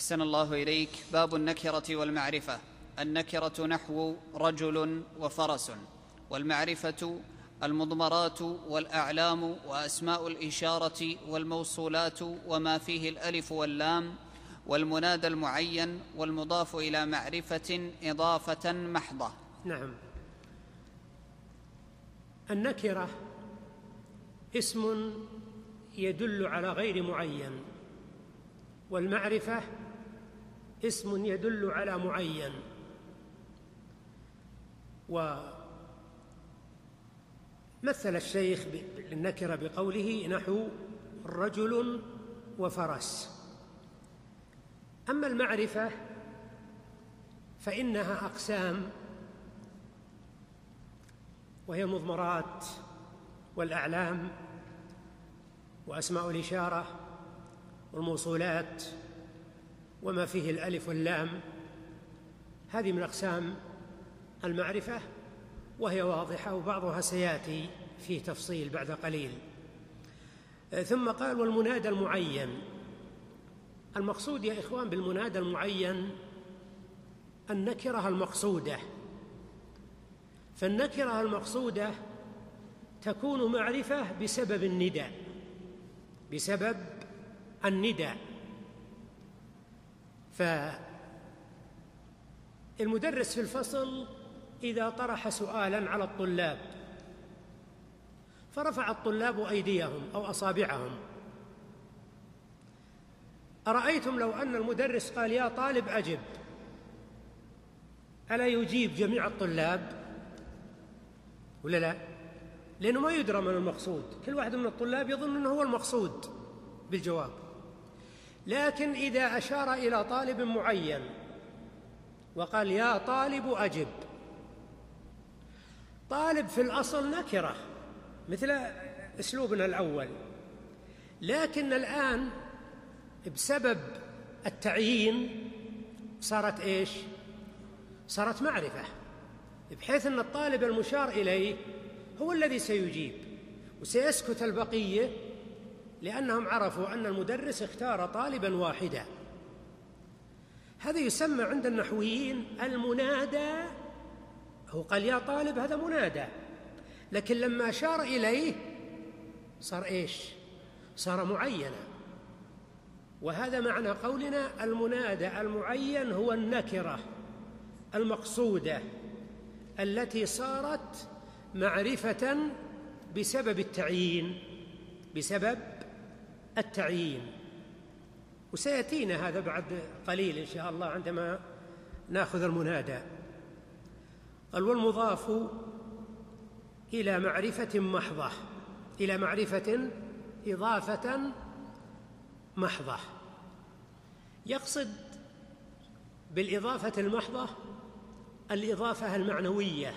أحسن الله إليك. باب النكرة والمعرفة. النكرة نحو رجل وفرس، والمعرفة المضمرات والأعلام وأسماء الإشارة والموصولات وما فيه الألف واللام، والمنادى المعين والمضاف إلى معرفة إضافة محضة. نعم. النكرة اسم يدل على غير معين، والمعرفة اسم يدل على معين. ومثل الشيخ النكرة بقوله نحو رجل وفرس. أما المعرفة فإنها أقسام، وهي المضمرات والأعلام وأسماء الإشارة والموصولات وما فيه الألف واللام. هذه من أقسام المعرفة، وهي واضحة، وبعضها سيأتي فيه تفصيل بعد قليل. ثم قال والمنادى المعين. المقصود يا إخوان بالمنادى المعين النكرة المقصودة، فالنكرة المقصودة تكون معرفة بسبب النداء، بسبب النداء. فالمدرس في الفصل إذا طرح سؤالاً على الطلاب فرفع الطلاب أيديهم أو أصابعهم، أرأيتم لو أن المدرس قال يا طالب أجب، ألا يجيب جميع الطلاب ولا لا؟ لأنه ما يدرى من المقصود، كل واحد من الطلاب يظن أنه هو المقصود بالجواب. لكن إذا أشار إلى طالب معين وقال يا طالب أجب، طالب في الأصل نكرة مثل أسلوبنا الأول، لكن الآن بسبب التعيين صارت إيش؟ صارت معرفة، بحيث أن الطالب المشار إليه هو الذي سيجيب، وسيسكت البقية لأنهم عرفوا أن المدرس اختار طالباً واحداً. هذا يسمى عند النحويين المنادى. هو قال يا طالب، هذا منادى، لكن لما أشار إليه صار إيش؟ صار معينا. وهذا معنى قولنا المنادى المعين هو النكرة المقصودة التي صارت معرفة بسبب التعيين، بسبب التعيين. وسيأتينا هذا بعد قليل إن شاء الله عندما نأخذ المنادى. قال والمضاف إلى معرفة محضة، إلى معرفة إضافة محضة. يقصد بالإضافة المحضة الإضافة المعنوية،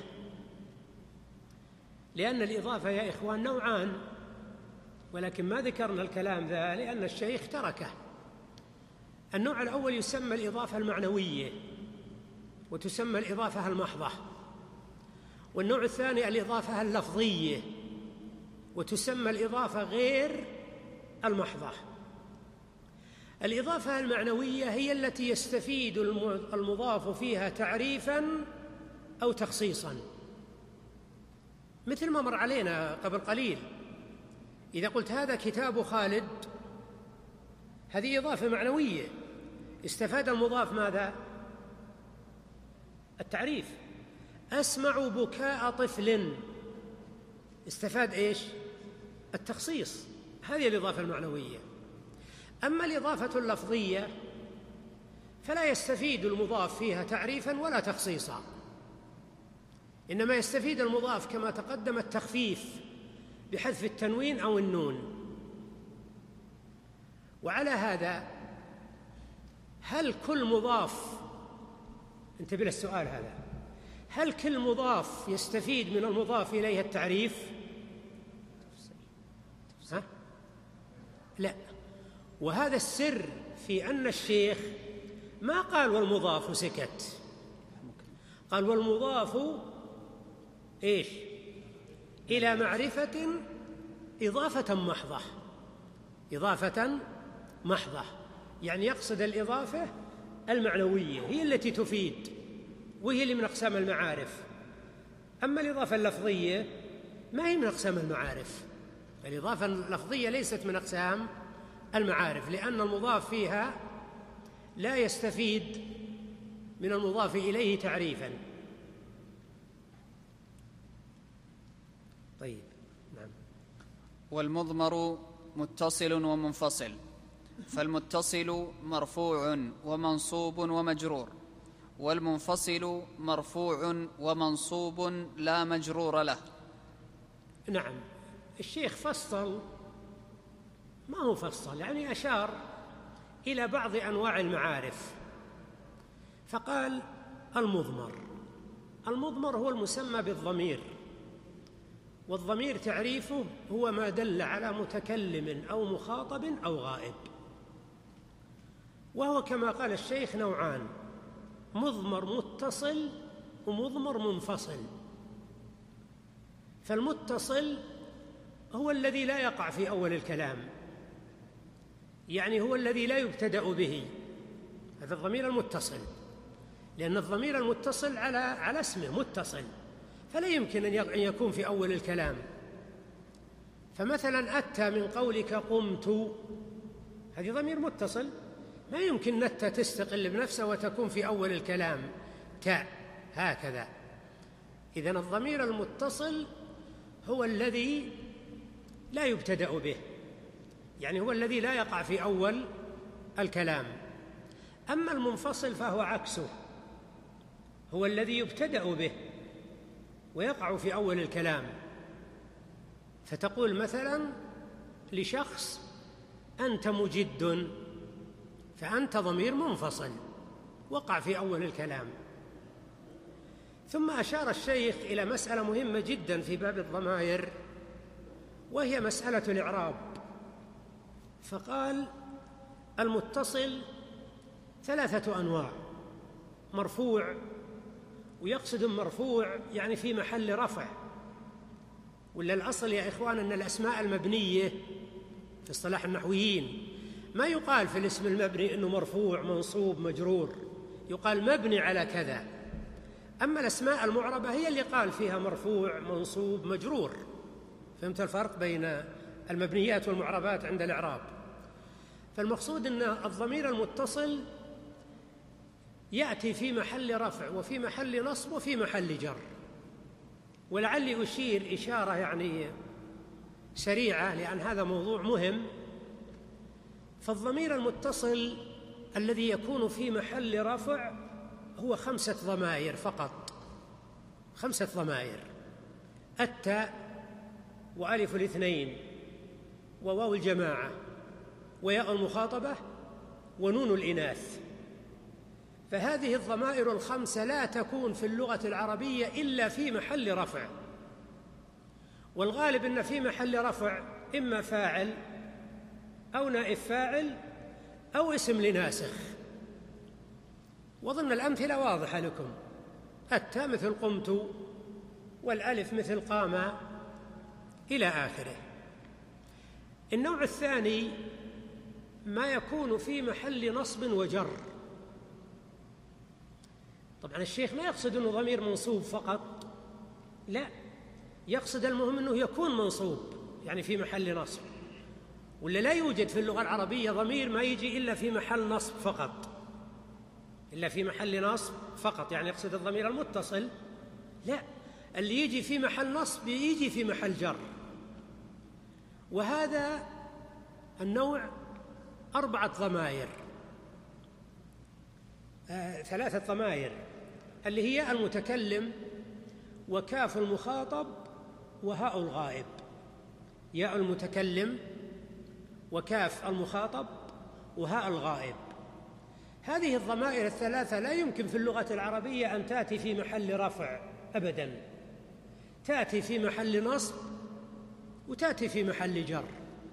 لأن الإضافة يا إخوان نوعان، ولكن ما ذكرنا الكلام ذا لأن الشيخ تركه. النوع الأول يسمى الإضافة المعنوية، وتسمى الإضافة المحضة. والنوع الثاني الإضافة اللفظية، وتسمى الإضافة غير المحضة. الإضافة المعنوية هي التي يستفيد المضاف فيها تعريفاً أو تخصيصاً، مثل ما مر علينا قبل قليل. إذا قلت هذا كتاب خالد، هذه إضافة معنوية، استفاد المضاف ماذا؟ التعريف. أسمع بكاء طفل، استفاد إيش؟ التخصيص. هذه الإضافة المعنوية. أما الإضافة اللفظية فلا يستفيد المضاف فيها تعريفاً ولا تخصيصاً، إنما يستفيد المضاف كما تقدم التخفيف بحذف التنوين أو النون. وعلى هذا هل كل مضاف، انتبه للسؤال هذا، هل كل مضاف يستفيد من المضاف إليه التعريف؟ لا. وهذا السر في أن الشيخ ما قال والمضاف سكت، قال والمضاف إيش؟ إلى معرفة إضافة محضة، إضافة محضة. يعني يقصد الإضافة المعنوية، هي التي تفيد وهي اللي من أقسام المعارف. أما الإضافة اللفظية ما هي من أقسام المعارف، الإضافة اللفظية ليست من أقسام المعارف، لأن المضاف فيها لا يستفيد من المضاف إليه تعريفاً. طيب، نعم. والمضمر متصل ومنفصل، فالمتصل مرفوع ومنصوب ومجرور، والمنفصل مرفوع ومنصوب لا مجرور له. نعم، الشيخ فصل، ما هو فصل، يعني أشار إلى بعض أنواع المعارف، فقال المضمر هو المسمى بالضمير، والضمير تعريفه هو ما دل على متكلم أو مخاطب أو غائب، وهو كما قال الشيخ نوعان: مضمر متصل ومضمر منفصل. فالمتصل هو الذي لا يقع في أول الكلام، يعني هو الذي لا يبتدأ به، هذا الضمير المتصل، لأن الضمير المتصل على اسمه متصل، فلا يمكن أن يكون في أول الكلام. فمثلا أتى من قولك قمت، هذه ضمير متصل، ما يمكن نتى تستقل بنفسها وتكون في أول الكلام تاء هكذا. إذن الضمير المتصل هو الذي لا يبتدأ به، يعني هو الذي لا يقع في أول الكلام. أما المنفصل فهو عكسه، هو الذي يبتدأ به ويقع في أول الكلام. فتقول مثلا لشخص أنت مجد، فأنت ضمير منفصل وقع في أول الكلام. ثم أشار الشيخ إلى مسألة مهمة جدا في باب الضمائر، وهي مسألة الإعراب، فقال المتصل 3 أنواع: مرفوع، ويقصد مرفوع يعني في محل رفع، ولا الأصل يا إخوان أن الأسماء المبنية في اصطلاح النحويين ما يقال في الاسم المبني أنه مرفوع منصوب مجرور، يقال مبني على كذا. أما الأسماء المعربة هي اللي قال فيها مرفوع منصوب مجرور. فهمت الفرق بين المبنيات والمعربات عند الإعراب؟ فالمقصود أن الضمير المتصل يأتي في محل رفع وفي محل نصب وفي محل جر. ولعلي أشير إشارة يعني سريعة لأن هذا موضوع مهم. فالضمير المتصل الذي يكون في محل رفع هو 5 ضمائر فقط، 5 ضمائر: التاء، وألف الاثنين، وواو الجماعة، وياء المخاطبة، ونون الإناث. فهذه الضمائر ال5 لا تكون في اللغة العربية إلا في محل رفع، والغالب أن في محل رفع إما فاعل أو نائب فاعل أو اسم لناسخ. وظن الأمثلة واضحة لكم: التاء مثل قمت، والألف مثل قام، إلى آخره. النوع الثاني ما يكون في محل نصب وجر. طبعا الشيخ ما يقصد أنه ضمير منصوب فقط، لا، يقصد المهم أنه يكون منصوب يعني في محل نصب، ولا لا يوجد في اللغة العربية ضمير ما يجي إلا في محل نصب فقط، إلا في محل نصب فقط، يعني يقصد الضمير المتصل، لا، اللي يجي في محل نصب يجي في محل جر. وهذا النوع 4 ضمائر، 3 ضمائر، اللي هي المتكلم وكاف المخاطب وهاء الغائب. ياء المتكلم وكاف المخاطب وهاء الغائب. هذه الضمائر ال3 لا يمكن في اللغة العربية أن تأتي في محل رفع أبداً، تأتي في محل نصب وتأتي في محل جر.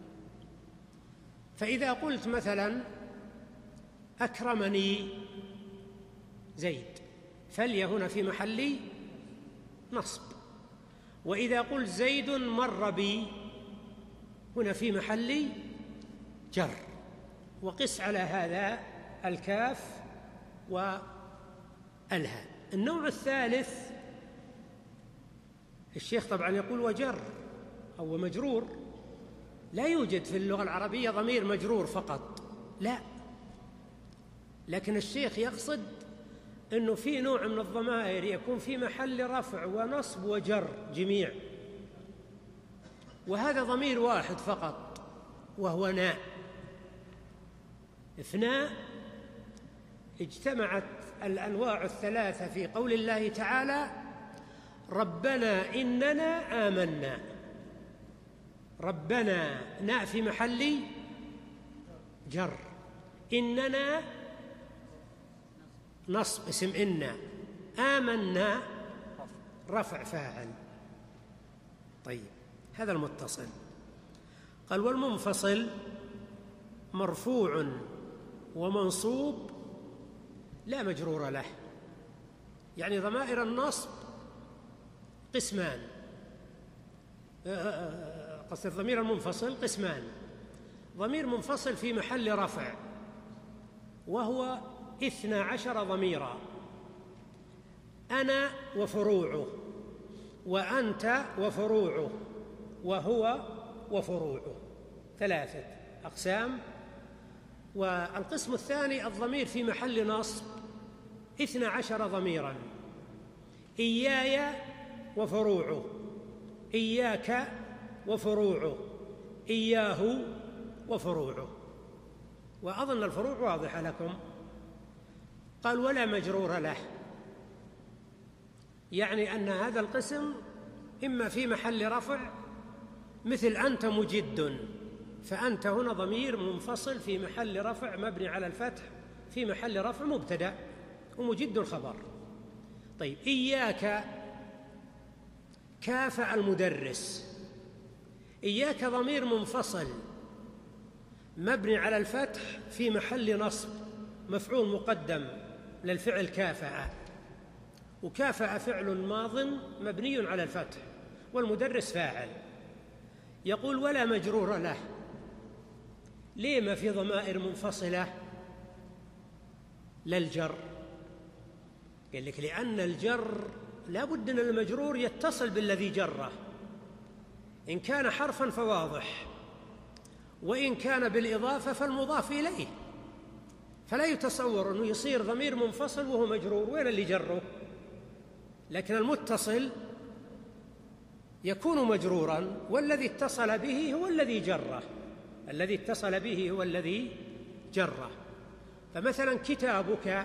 فإذا قلت مثلاً أكرمني زيد، فاليا هنا في محل نصب. وإذا قلت زيد مر بي، هنا في محل جر. وقس على هذا الكاف والهاء. النوع الثالث الشيخ طبعا يقول وجر أو مجرور، لا يوجد في اللغة العربية ضمير مجرور فقط، لا، لكن الشيخ يقصد أنه في نوع من الضمائر يكون في محل رفع ونصب وجر جميع، وهذا ضمير واحد فقط وهو ناء. إثناء اجتمعت الأنواع الثلاثة في قول الله تعالى ربنا إننا آمنا. ربنا ناء في محل جر، إننا نصب اسم إنا، آمنا رفع فاعل. طيب هذا المتصل. قال والمنفصل مرفوع ومنصوب لا مجرور له، يعني ضمائر النصب قسمان، قصد الضمير المنفصل قسمان: ضمير منفصل في محل رفع وهو 12 ضميرا، أنا وفروعه، وأنت وفروعه، وهو وفروعه، 3 أقسام. والقسم الثاني الضمير في محل نصب 12 ضميرا: إياي وفروعه، إياك وفروعه، إياه وفروعه. وأظن الفروع واضحة لكم. قال ولا مجرور له، يعني أن هذا القسم إما في محل رفع مثل أنت مجد، فأنت هنا ضمير منفصل في محل رفع مبني على الفتح، في محل رفع مبتدأ، ومجد الخبر. طيب إياك كافأ المدرس، إياك ضمير منفصل مبني على الفتح في محل نصب، مفعول مقدم للفعل كافأ، وكافأ فعل ماض مبني على الفتح، والمدرس فاعل. يقول ولا مجرور له. ليه ما في ضمائر منفصلة للجر؟ قال لك لأن الجر لا بد أن المجرور يتصل بالذي جره، إن كان حرفا فواضح، وإن كان بالإضافة فالمضاف إليه، فلا يتصور أنه يصير ضمير منفصل وهو مجرور، وين اللي جره؟ لكن المتصل يكون مجرورا، والذي اتصل به هو الذي جره، الذي اتصل به هو الذي جره. فمثلا كتابك،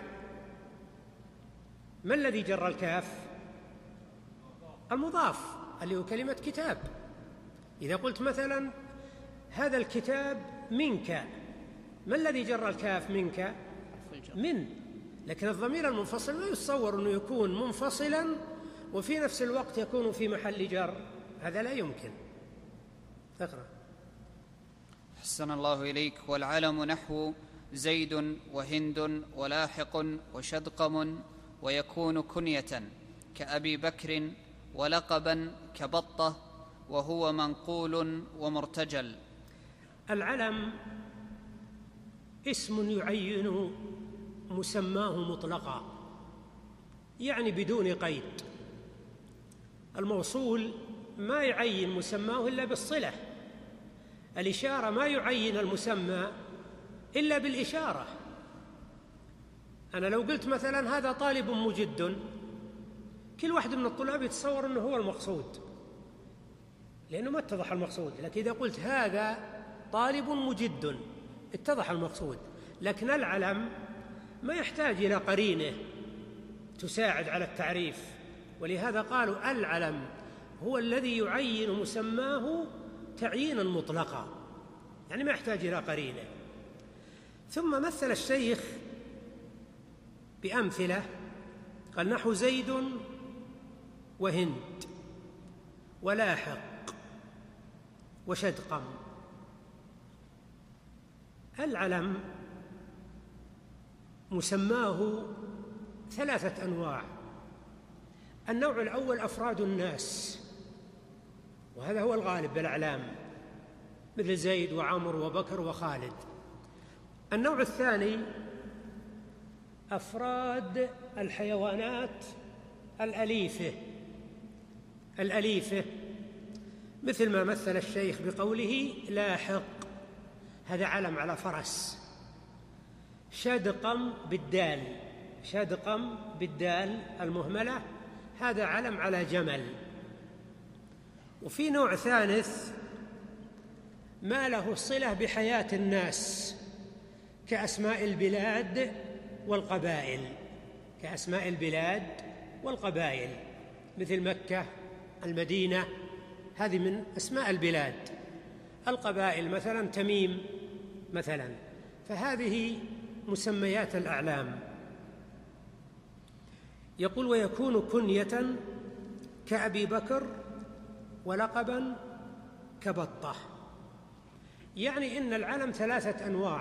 ما الذي جر الكاف؟ المضاف اللي هو كلمة كتاب. إذا قلت مثلا هذا الكتاب منك، ما الذي جر الكاف منك؟ من. لكن الضمير المنفصل لا يتصور أنه يكون منفصلا وفي نفس الوقت يكون في محل جر، هذا لا يمكن. اقرأ. أحسن الله إليك. والعلم نحو زيد وهند ولاحق وشدقم، ويكون كنية كأبي بكر، ولقبا كبطة، وهو منقول ومرتجل. العلم اسم يعين مسماه مطلقا، يعني بدون قيد. الموصول ما يعين مسماه إلا بالصلة، الإشارة ما يعين المسمى إلا بالإشارة. أنا لو قلت مثلا هذا طالب مجد، كل واحد من الطلاب يتصور أنه هو المقصود، لأنه ما اتضح المقصود. لكن إذا قلت هذا طالب مجد اتضح المقصود. لكن العلم ما يحتاج إلى قرينة تساعد على التعريف، ولهذا قالوا العلم هو الذي يعين مسماه تعيينا مطلقا، يعني ما يحتاج إلى قرينة. ثم مثل الشيخ بأمثلة، قال نحو زيد وهند ولاحق وشدقم. العلم مسماه 3 أنواع. النوع الأول أفراد الناس، وهذا هو الغالب بالأعلام، مثل زيد وعمر وبكر وخالد. النوع الثاني أفراد الحيوانات الأليفة مثل ما مثل الشيخ بقوله لاحق، هذا علم على فرس. شدقم بالدال المهملة، هذا علم على جمل. وفي نوع ثالث ما له صلة بحياة الناس كأسماء البلاد والقبائل، مثل مكة، المدينة، هذه من أسماء البلاد. القبائل مثلا تميم مثلا، فهذه مسميات الأعلام. يقول: ويكون كنية كأبي بكر ولقبا كبطة. يعني إن العلم 3 أنواع.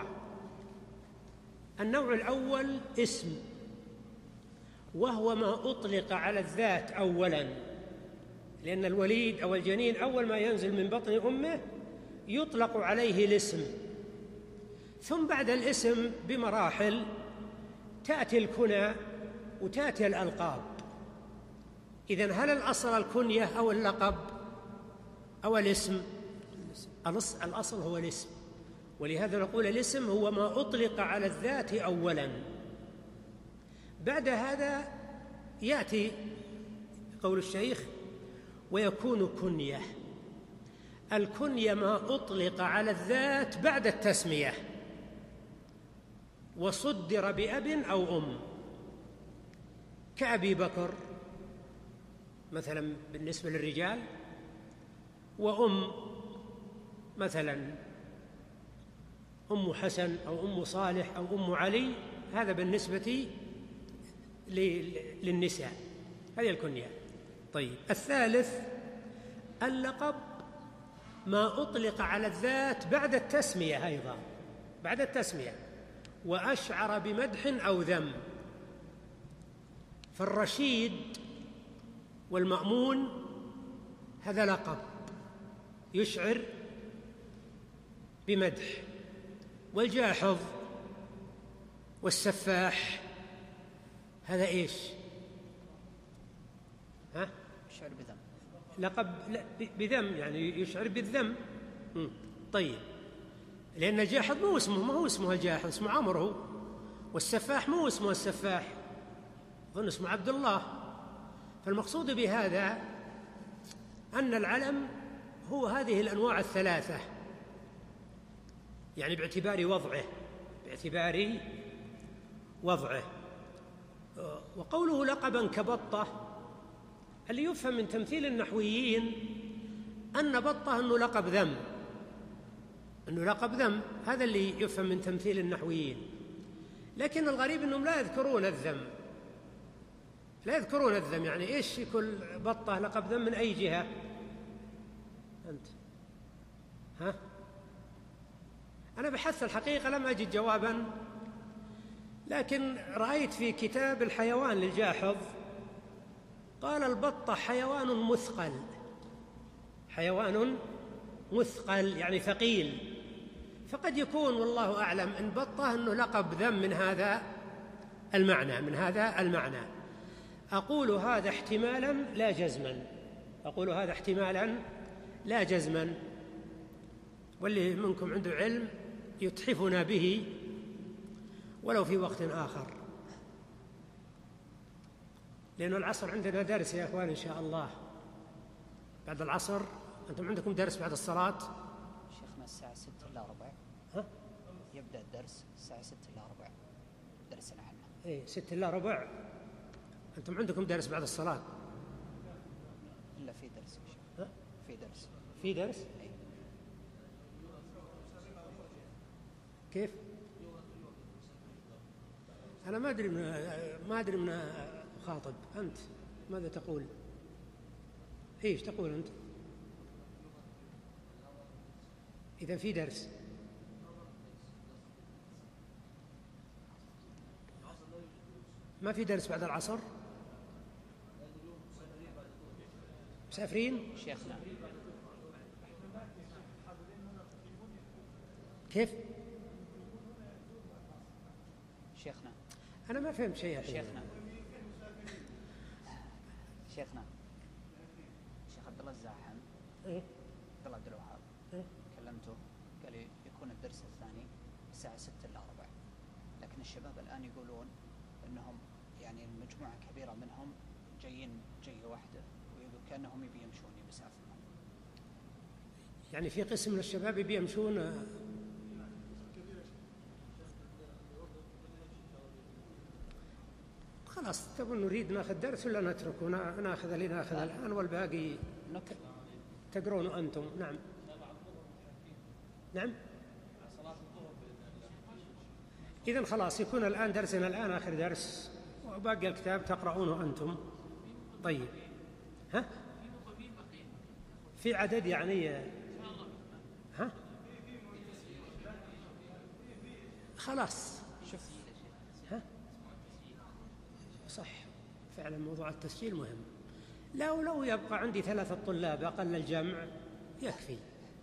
النوع الأول اسم، وهو ما أطلق على الذات أولاً، لأن الوليد أو الجنين أول ما ينزل من بطن أمه يطلق عليه الاسم، ثم بعد الاسم بمراحل تأتي الكنى وتأتي الألقاب. إذن هل الأصل الكنية أو اللقب أو الاسم؟ الأصل هو الاسم، ولهذا نقول الاسم هو ما أطلق على الذات أولاً. بعد هذا يأتي قول الشيخ: ويكون كنية. الكنية ما أطلق على الذات بعد التسمية وصدر بأب أو أم، كأبي بكر مثلا بالنسبة للرجال، وأم مثلا أم حسن أو أم صالح أو أم علي، هذا بالنسبة للنساء، هذه الكنية. طيب، الثالث اللقب ما أطلق على الذات بعد التسمية، أيضا بعد التسمية، وأشعر بمدح أو ذم. فالرشيد والمأمون هذا لقب يشعر بمدح، والجاحظ والسفاح هذا إيش؟ يشعر بذم، لقب بذم، يعني يشعر بالذم. طيب، لأن الجاحظ ما هو اسمه الجاحظ، اسمه عمرو، والسفاح مو اسمه السفاح، أظن اسمه عبد الله. فالمقصود بهذا أن العلم هو هذه الأنواع 3، يعني باعتبار وضعه. وقوله لقبا كبطة، اللي يفهم من تمثيل النحويين أن بطة أنه لقب ذم، هذا اللي يفهم من تمثيل النحويين. لكن الغريب أنهم لا يذكرون الذم، يعني إيش يكون بطة لقب ذم من أي جهة؟ أنت أنا بحثت الحقيقة لم أجد جوابا، لكن رأيت في كتاب الحيوان للجاحظ قال البطة حيوان مثقل يعني ثقيل، فقد يكون والله أعلم إن بطة أنه لقب ذم من هذا المعنى. أقول هذا احتمالا لا جزما، واللي منكم عنده علم يتحفنا به ولو في وقت آخر، لأنه العصر عندنا درس يا أخوان إن شاء الله. بعد العصر أنتم عندكم درس بعد الصلاة؟ شيخنا الساعة 6:45 يبدأ الدرس، الساعة 6:45 درسنا عنه. 6:15 أنتم عندكم درس بعد الصلاة؟ إلا في درس يا شيخ. في درس؟ أي. كيف؟ أنا ما أدري من أخاطب. أنت ماذا تقول؟ إيش تقول أنت؟ إذا في درس ما في درس بعد العصر؟ مسافرين؟ شيخنا كيف؟ شيخنا أنا ما فهمت شيء. شيخنا الشيخ عبد الله الزاحم عبد الله عبد الوهاب كلمته قال لي يكون الدرس الثاني الساعة 6 إلا 4، لكن الشباب الآن يقولون أنهم يعني المجموعة كبيرة منهم جايين جية واحدة، ويقول كأنهم يبي يمشون بمسافة. يعني في قسم من الشباب يبي يمشون. خلاص، تبون نريد ناخذ درس ولا نتركه؟ ناخذ اللي ناخذ الآن والباقي تقرون أنتم. نعم نعم. إذن خلاص يكون الآن درسنا الآن آخر درس، وباقي الكتاب تقرؤونه أنتم. طيب، ها في عدد يعني ها خلاص. شوف ها صح فعلا موضوع التسجيل مهم. لو يبقى عندي 3 طلاب أقل الجمع يكفي.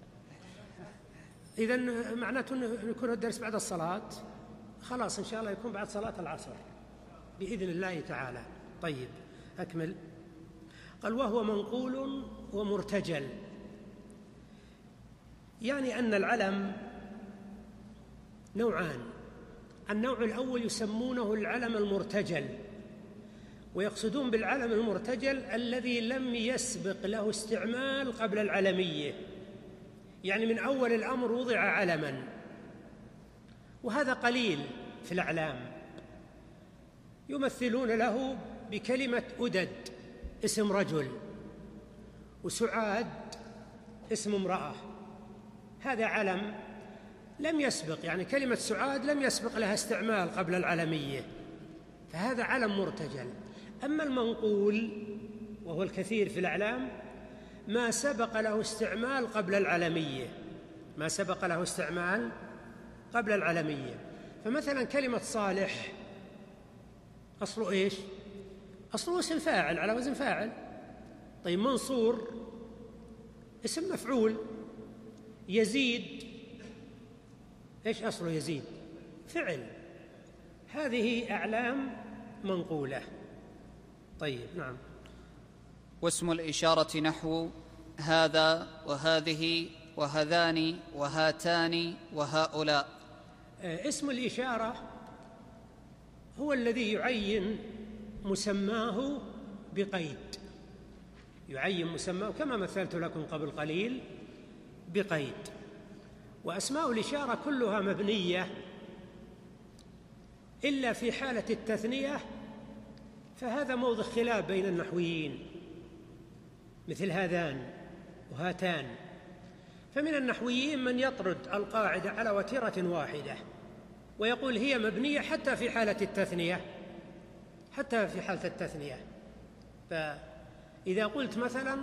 إذن معناته أن يكون الدرس بعد الصلاة. خلاص إن شاء الله يكون بعد صلاة العصر بإذن الله تعالى. طيب أكمل. قال وهو منقول ومرتجل، يعني أن العلم نوعان. النوع الأول يسمونه العلم المرتجل، ويقصدون بالعلم المرتجل الذي لم يسبق له استعمال قبل العلمية، يعني من أول الأمر وضع علما، وهذا قليل في الأعلام. يمثلون له بكلمة أدد اسم رجل، وسعاد اسم امرأة. هذا علم لم يسبق، يعني كلمة سعاد لم يسبق لها استعمال قبل العلمية، فهذا علم مرتجل. أما المنقول وهو الكثير في الأعلام ما سبق له استعمال قبل العلمية، ما سبق له استعمال قبل العلمية. فمثلا كلمة صالح أصله إيش؟ أصله اسم فاعل على وزن فاعل. طيب منصور اسم مفعول. يزيد إيش أصله؟ يزيد فعل. هذه أعلام منقولة. طيب نعم. واسم الإشارة نحو هذا وهذه وهذان وهاتان وهؤلاء. اسم الإشارة هو الذي يعين مسماه بقيد، يعين مسماه كما مثلت لكم قبل قليل بقيد. وأسماء الإشارة كلها مبنية إلا في حالة التثنية، فهذا موضع خلاف بين النحويين، مثل هذان وهاتان. فمن النحويين من يطرد القاعدة على وتيرة واحدة ويقول هي مبنية حتى في حالة التثنية، حتى في حالة التثنية. فإذا قلت مثلا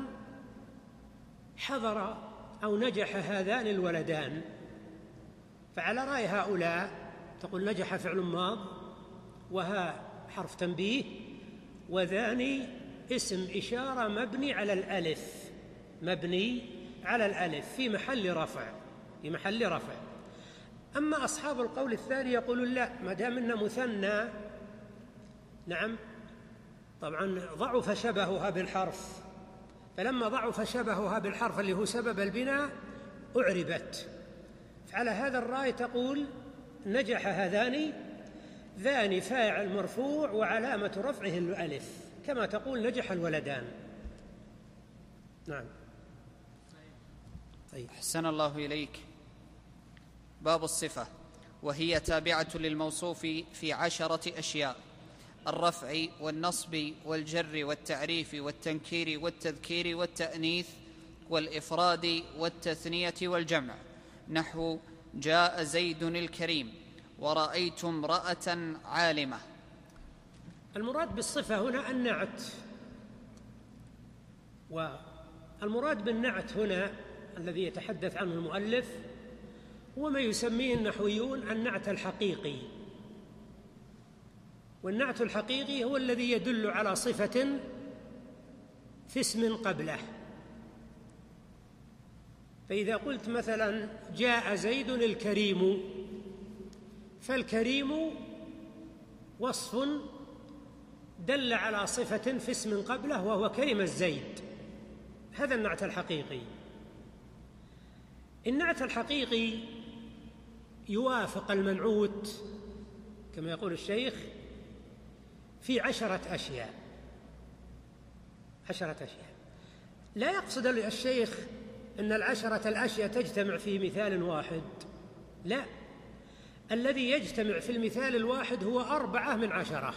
حضر أو نجح هذان الولدان، فعلى رأي هؤلاء تقول نجح فعل ماض، وها حرف تنبيه، وذاني اسم إشارة مبني على الألف، مبني على الألف في محل رفع، في محل رفع. أما أصحاب القول الثاني يقولون لا، ما دام إنه مثنى، نعم طبعا ضعف شبهها بالحرف، فلما ضعف شبهها بالحرف اللي هو سبب البناء أعربت. فعلى هذا الرأي تقول نجح هذان، ذاني فاعل مرفوع وعلامة رفعه الألف، كما تقول نجح الولدان. نعم. طيب أحسن الله إليك. باب الصفة، وهي تابعة للموصوف في 10 أشياء: الرفع والنصب والجر والتعريف والتنكير والتذكير والتأنيث والإفراد والتثنية والجمع. نحو جاء زيد الكريم ورأيت امرأة عالمة. المراد بالصفة هنا النعت، والمراد بالنعت هنا الذي يتحدث عنه المؤلف هو ما يسميه النحويون النعت الحقيقي. والنعت الحقيقي هو الذي يدل على صفة في اسم قبله. فإذا قلت مثلا جاء زيد الكريم، فالكريم وصف دل على صفة في اسم قبله وهو كلمة زيد، هذا النعت الحقيقي. النعت الحقيقي يوافق المنعوت كما يقول الشيخ في 10 أشياء. لا يقصد الشيخ أن 10 الأشياء تجتمع في مثال واحد، لا، الذي يجتمع في المثال الواحد هو 4 من 10،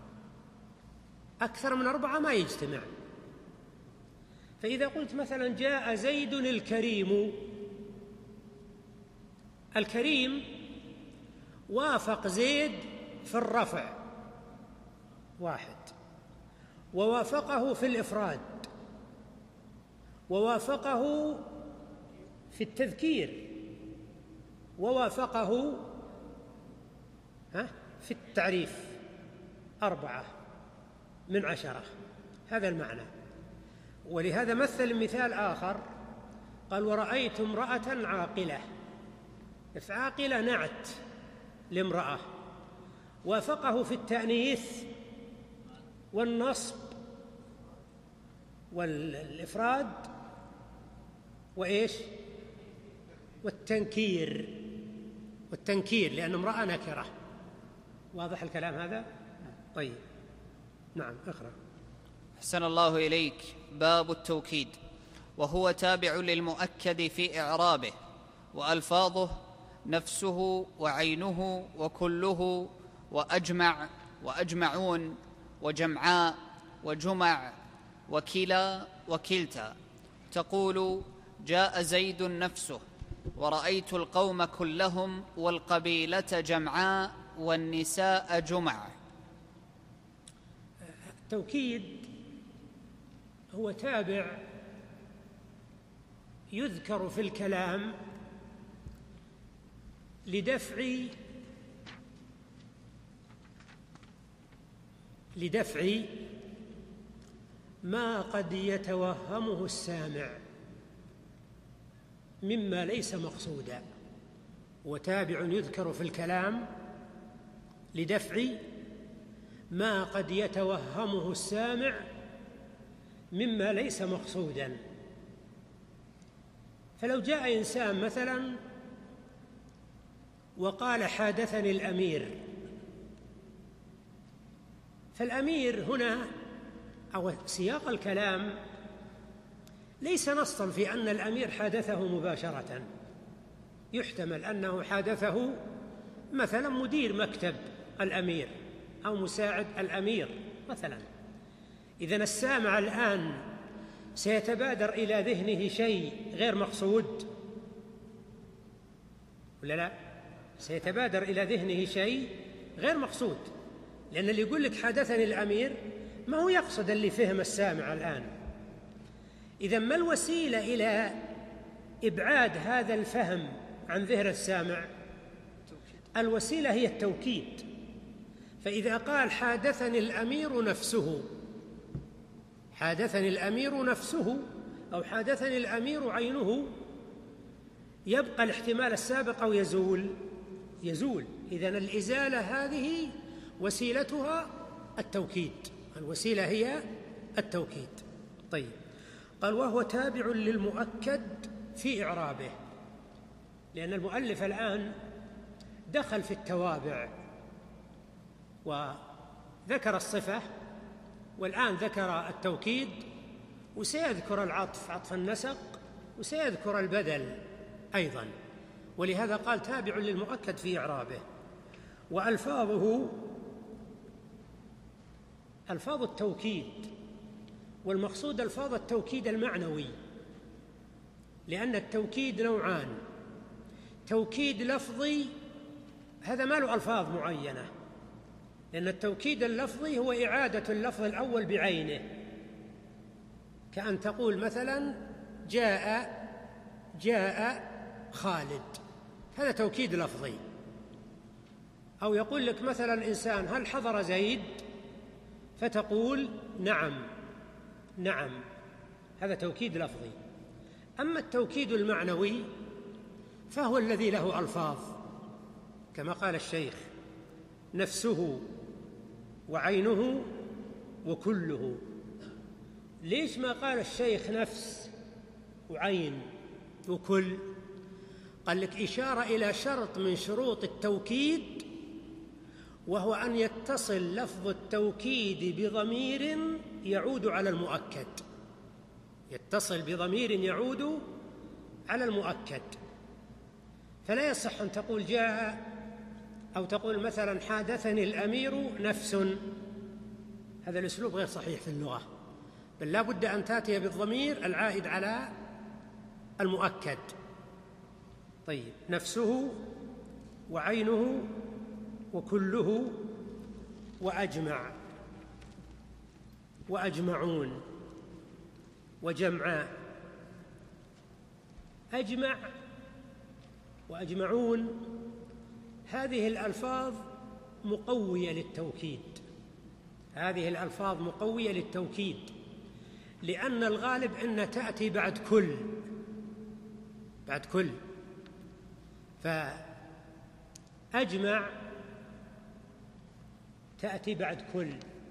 أكثر من 4 ما يجتمع. فإذا قلت مثلا جاء زيد الكريم، الكريم وافق زيد في الرفع 1، ووافقه في الإفراد، ووافقه في التذكير، ووافقه في التعريف، 4 من 10، هذا المعنى. ولهذا مثل مثال آخر قال ورأيت امرأة عاقلة، عاقلة نعت لامرأة، وافقه في التأنيث والنصب والإفراد وإيش والتنكير لأن امرأة نكرة. واضح الكلام هذا؟ طيب نعم اقرأ. أحسن الله إليك. باب التوكيد، وهو تابع للمؤكد في إعرابه، وألفاظه نفسه وعينه وكله وأجمع وأجمعون وجمعاء وجمع وكلا وكلتا. تقول جاء زيد نفسه، ورأيت القوم كلهم والقبيلة جمعاء والنساء جمع. التوكيد هو تابع يذكر في الكلام لدفع ما قد يتوهمه السامع مما ليس مقصودا. وتابع يذكر في الكلام لدفع ما قد يتوهمه السامع مما ليس مقصودا. فلو جاء إنسان مثلا وقال حادثني الأمير، فالأمير هنا أو سياق الكلام ليس نصا في أن الأمير حادثه مباشرة، يحتمل أنه حادثه مثلا مدير مكتب الأمير أو مساعد الأمير مثلا. إذن السامع الآن سيتبادر إلى ذهنه شيء غير مقصود ولا لا؟ سيتبادر إلى ذهنه شيء غير مقصود، لأن اللي يقول لك حدثني الأمير ما هو يقصد اللي فهم السامع الآن. إذن ما الوسيلة إلى إبعاد هذا الفهم عن ذهن السامع؟ الوسيلة هي التوكيد. فإذا قال حادثني الأمير نفسه، حادثني الأمير نفسه أو حادثني الأمير عينه، يبقى الاحتمال السابق أو يزول. إذن الإزالة هذه وسيلتها التوكيد، الوسيلة هي التوكيد. طيب، قال وهو تابع للمؤكد في إعرابه، لأن المؤلف الآن دخل في التوابع وذكر الصفة، والآن ذكر التوكيد، وسيذكر العطف عطف النسق، وسيذكر البدل أيضا. ولهذا قال تابع للمؤكد في إعرابه. وألفاظه ألفاظ التوكيد، والمقصود ألفاظ التوكيد المعنوي، لأن التوكيد نوعان: توكيد لفظي، هذا ما له ألفاظ معينة، لأن التوكيد اللفظي هو إعادة اللفظ الأول بعينه، كأن تقول مثلا جاء خالد، هذا توكيد لفظي. أو يقول لك مثلا إنسان هل حضر زيد، فتقول نعم، هذا توكيد لفظي. أما التوكيد المعنوي فهو الذي له ألفاظ، كما قال الشيخ: نفسه وعينه وكله. ليش ما قال الشيخ نفس وعين وكل؟ قال لك إشارة إلى شرط من شروط التوكيد، وهو أن يتصل لفظ التوكيد بضمير يعود على المؤكد، يتصل بضمير يعود على المؤكد. فلا يصح أن تقول جاء، أو تقول مثلا حادثني الأمير نفس، هذا الأسلوب غير صحيح في اللغة، بل لا بد أن تأتي بالضمير العائد على المؤكد. طيب، نفسه وعينه وكله وأجمع وأجمعون وجمعاء. أجمع وأجمعون هذه الألفاظ مقوية للتوكيد، هذه الألفاظ مقوية للتوكيد، لأن الغالب أن تأتي بعد كل، بعد كل. فأجمع تأتي بعد كل.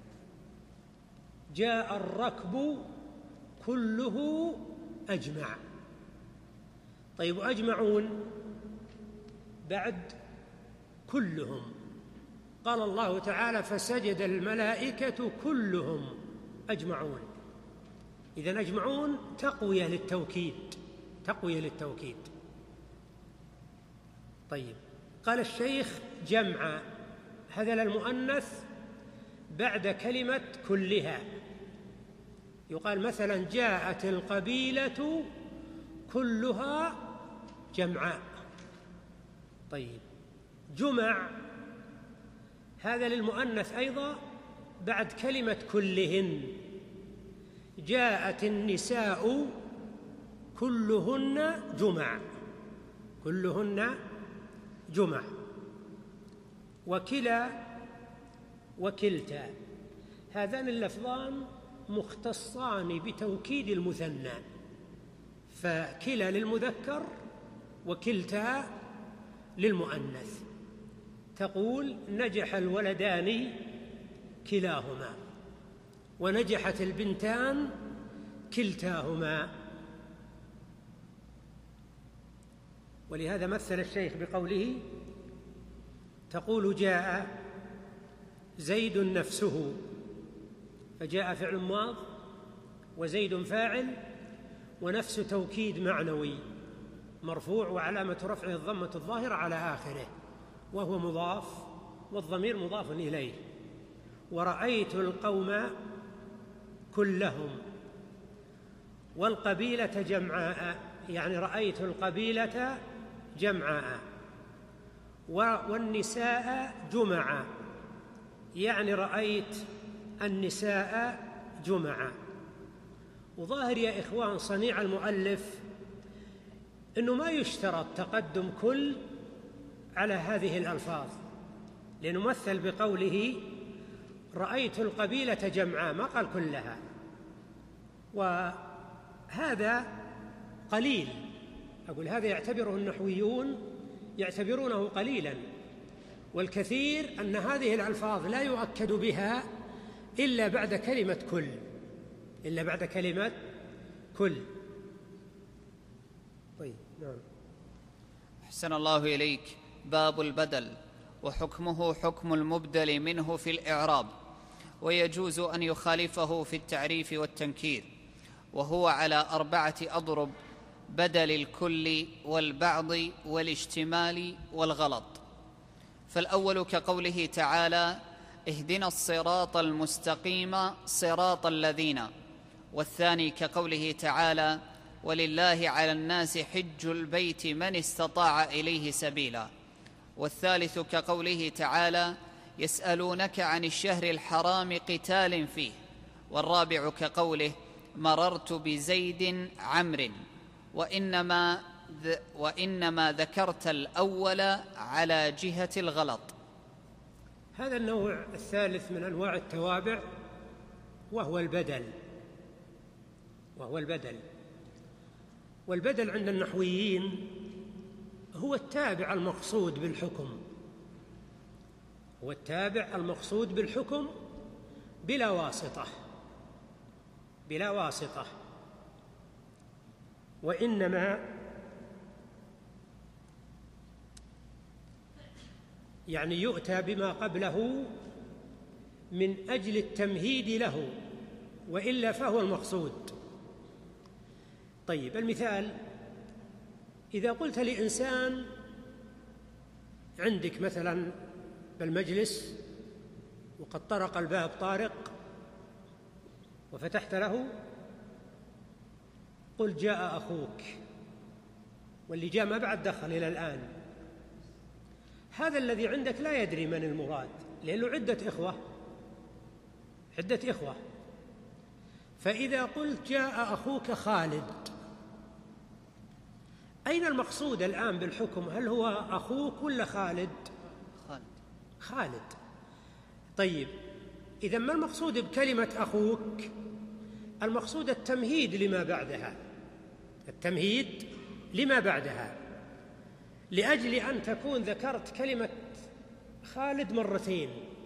جاء الركب كله أجمع. طيب، أجمعون بعد كلهم. قال الله تعالى فسجد الملائكة كلهم أجمعون. إذن أجمعون تقوية للتوكيد، تقوية للتوكيد. طيب، قال الشيخ جمع، هذا للمؤنث بعد كلمة كلها. يقال مثلا جاءت القبيلة كلها جمعاء. طيب، جمع هذا للمؤنث أيضا بعد كلمة كلهن. جاءت النساء كلهن جمع، كلهن جمع. وكلا وكلتا هذان اللفظان مختصان بتوكيد المثنى، فكلا للمذكر وكلتا للمؤنث. تقول نجح الولدان كلاهما، ونجحت البنتان كلتاهما. ولهذا مثل الشيخ بقوله تقول جاء زيد نفسه، فجاء فعل ماض وزيد فاعل، ونفس توكيد معنوي مرفوع وعلامة رفعه الضمة الظاهرة على آخره، وهو مضاف والضمير مضاف إليه. ورأيت القوم كلهم، والقبيلة جمعاء، يعني رأيت القبيلة جمعاء. والنساء جمعا، يعني رأيت النساء جمعا. وظاهر يا إخوان صنيع المؤلف أنه ما يشترط تقدم كل على هذه الألفاظ، لأنه مثل بقوله رأيت القبيلة جمعاء، ما قال كلها، وهذا قليل. أقول هذا يعتبره النحويون يعتبرونه قليلا، والكثير أن هذه الألفاظ لا يؤكد بها إلا بعد كلمة كل، إلا بعد كلمة كل. طيب، نعم. أحسن الله إليك. باب البدل، وحكمه حكم المبدل منه في الإعراب، ويجوز أن يخالفه في التعريف والتنكير، وهو على 4 أضرب: بدل الكل والبعض والاشتمال والغلط. فالأول كقوله تعالى اهدنا الصراط المستقيم صراط الذين، والثاني كقوله تعالى ولله على الناس حج البيت من استطاع إليه سبيلا، والثالث كقوله تعالى يسألونك عن الشهر الحرام قتال فيه، والرابع كقوله مررت بزيد عمرو، وإنما ذكرت الأول على جهة الغلط. هذا النوع الثالث من أنواع التوابع وهو البدل، والبدل عند النحويين هو التابع المقصود بالحكم، هو التابع المقصود بالحكم بلا واسطة، بلا واسطة، وإنما يعني يؤتى بما قبله من أجل التمهيد له، وإلا فهو المقصود. طيب المثال: إذا قلت لإنسان عندك مثلا بالمجلس وقد طرق الباب طارق وفتحت له، قل جاء أخوك، واللي جاء ما بعد دخل إلى الآن، هذا الذي عندك لا يدري من المراد، لأنه عدة إخوة. فإذا قلت جاء أخوك خالد، أين المقصود الآن بالحكم؟ هل هو أخوك ولا خالد؟ خالد. طيب إذا ما المقصود بكلمة أخوك؟ المقصود التمهيد لما بعدها، التمهيد لما بعدها، لأجل أن تكون ذكرت كلمة خالد مرتين.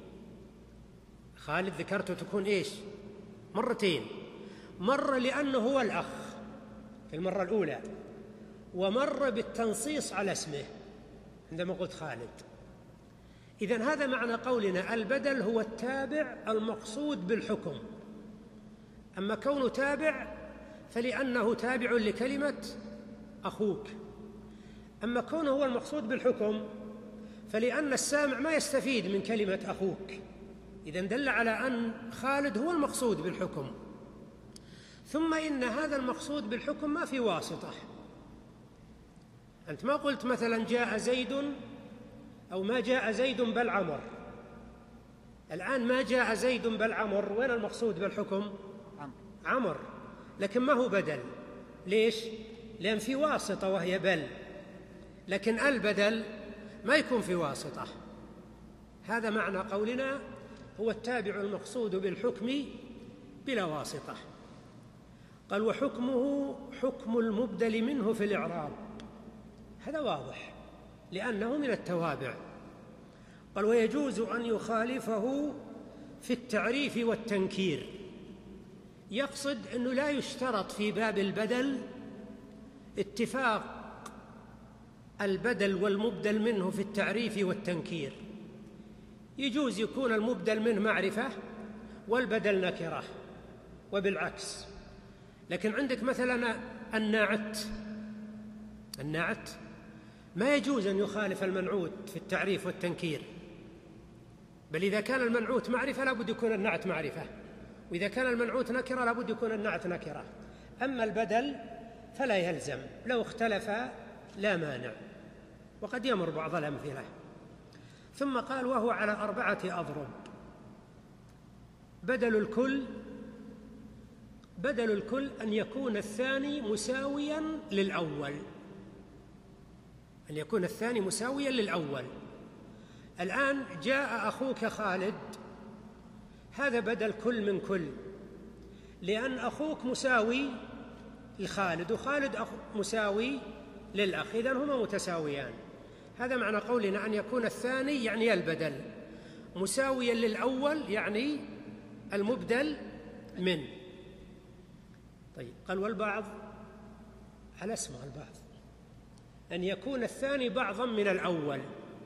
خالد ذكرته تكون إيش؟ مرتين، مرة لأنه هو الأخ في المرة الأولى، ومرة بالتنصيص على اسمه عندما قلت خالد. إذن هذا معنى قولنا البدل هو التابع المقصود بالحكم. أما كونه تابع فلأنه تابع لكلمة أخوك، أما كونه هو المقصود بالحكم فلأن السامع ما يستفيد من كلمة أخوك، إذن دل على أن خالد هو المقصود بالحكم. ثم إن هذا المقصود بالحكم ما في واسطة. أنت ما قلت مثلا جاء زيد أو ما جاء زيد بل عمر. الآن ما جاء زيد بل عمر، وين المقصود بالحكم؟ عمر، لكن ما هو بدل. ليش؟ لأن في واسطة وهي بل، لكن البدل ما يكون في واسطة. هذا معنى قولنا هو التابع المقصود بالحكم بلا واسطة. قال وحكمه حكم المبدل منه في الإعراب، هذا واضح لأنه من التوابع. قال ويجوز أن يخالفه في التعريف والتنكير، يقصد أنه لا يشترط في باب البدل اتفاق البدل والمبدل منه في التعريف والتنكير. يجوز يكون المبدل منه معرفة والبدل نكرة وبالعكس. لكن عندك مثلا النعت ما يجوز أن يخالف المنعوت في التعريف والتنكير، بل إذا كان المنعوت معرفة لابد يكون النعت معرفة، وإذا كان المنعوت نكرة لابد يكون النعت نكرة. أما البدل فلا يلزم، لو اختلفا لا مانع، وقد يمر بعض الأمثلة. ثم قال وهو على 4 أضرب. بدل الكل أن يكون الثاني مساويا للأول، أن يكون الثاني مساويا للأول. الآن جاء أخوك خالد، هذا بدل كل من كل، لأن أخوك مساوي لخالد وخالد مساوي للأخ، إذن هما متساويان. هذا معنى قولنا أن يكون الثاني يعني البدل مساويا للأول، يعني المبدل منه. طيب قال والبعض على اسم البعض أن يكون الثاني بعضا من الأول.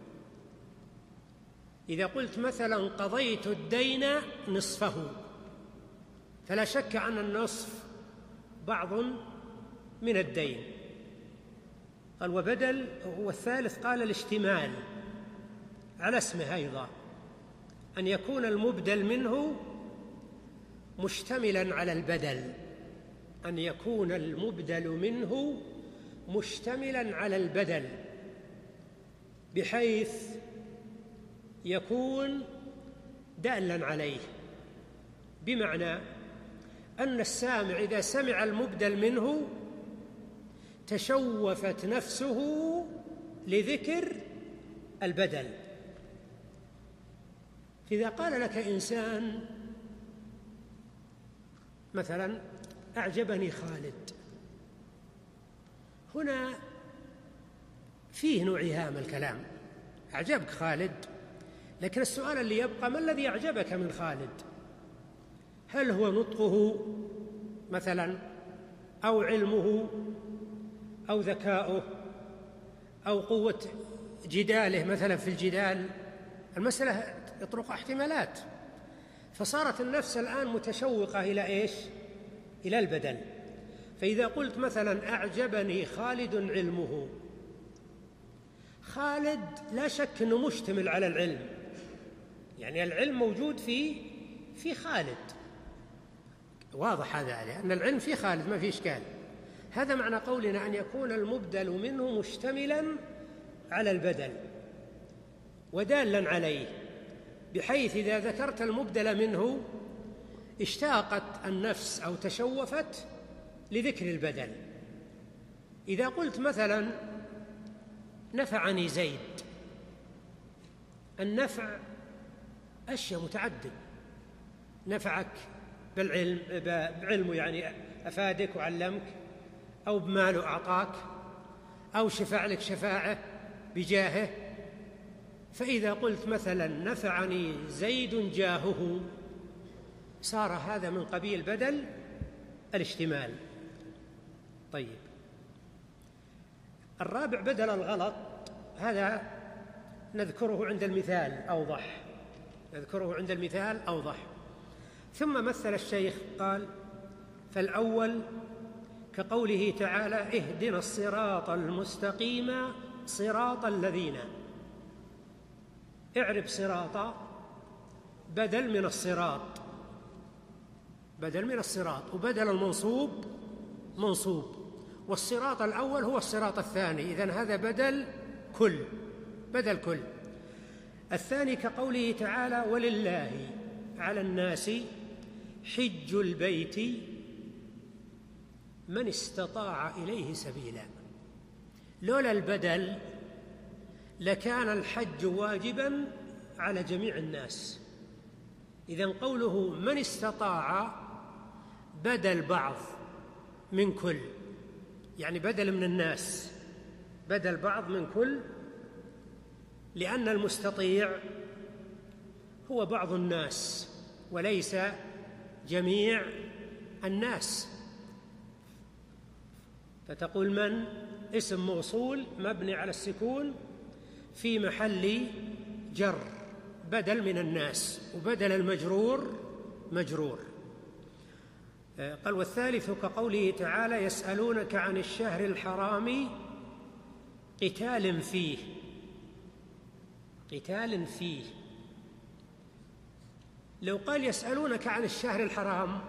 إذا قلت مثلا قضيت الدين نصفه، فلا شك أن النصف بعض من الدين. قال وبدل هو الثالث، قال الاشتمال على اسمه أيضا، أن يكون المبدل منه مشتملا على البدل، أن يكون المبدل منه مشتملا على البدل، بحيث يكون دالا عليه، بمعنى أن السامع إذا سمع المبدل منه تشوفت نفسه لذكر البدل. إذا قال لك إنسان مثلا أعجبني خالد، هنا فيه نوع إيهام الكلام، أعجبك خالد، لكن السؤال اللي يبقى ما الذي أعجبك من خالد؟ هل هو نطقه مثلا، أو علمه، أو ذكاؤه، أو قوة جداله مثلا في الجدال؟ المسألة يطرق احتمالات. فصارت النفس الآن متشوقة إلى إيش؟ إلى البدل. فإذا قلت مثلا أعجبني خالد علمه، خالد لا شك أنه مشتمل على العلم، يعني العلم موجود في خالد، واضح هذا، لأن العلم في خالد ما في إشكال. هذا معنى قولنا أن يكون المبدل منه مشتملا على البدل ودالا عليه، بحيث إذا ذكرت المبدل منه اشتاقت النفس أو تشوفت لذكر البدل. إذا قلت مثلا نفعني زيد، النفع أشياء متعدد، نفعك بعلمه يعني أفادك وعلمك، أو بماله أعطاك، أو شفع لك شفاعة بجاهه. فإذا قلت مثلا نفعني زيد جاهه، صار هذا من قبيل بدل الاشتمال. طيب، الرابع بدل الغلط، هذا نذكره عند المثال أوضح، نذكره عند المثال أوضح. ثم مثل الشيخ قال: فالأول كقوله تعالى: اهدنا الصراط المستقيم صراط الذين. اعرب صراط بدل من الصراط، بدل من الصراط، وبدل المنصوب منصوب، والصراط الأول هو الصراط الثاني، إذن هذا بدل كل، بدل كل. الثاني كقوله تعالى: ولله على الناس حج البيت من استطاع إليه سبيلا. لولا البدل لكان الحج واجبا على جميع الناس. إذن قوله من استطاع بدل بعض من كل، يعني بدل من الناس، بدل بعض من كل، لأن المستطيع هو بعض الناس وليس جميع الناس. فتقول من اسم موصول مبني على السكون في محل جر، بدل من الناس، وبدل المجرور مجرور. قال: والثالث كقوله تعالى: يسألونك عن الشهر الحرام قتال فيه. قتال فيه، لو قال يسألونك عن الشهر الحرام،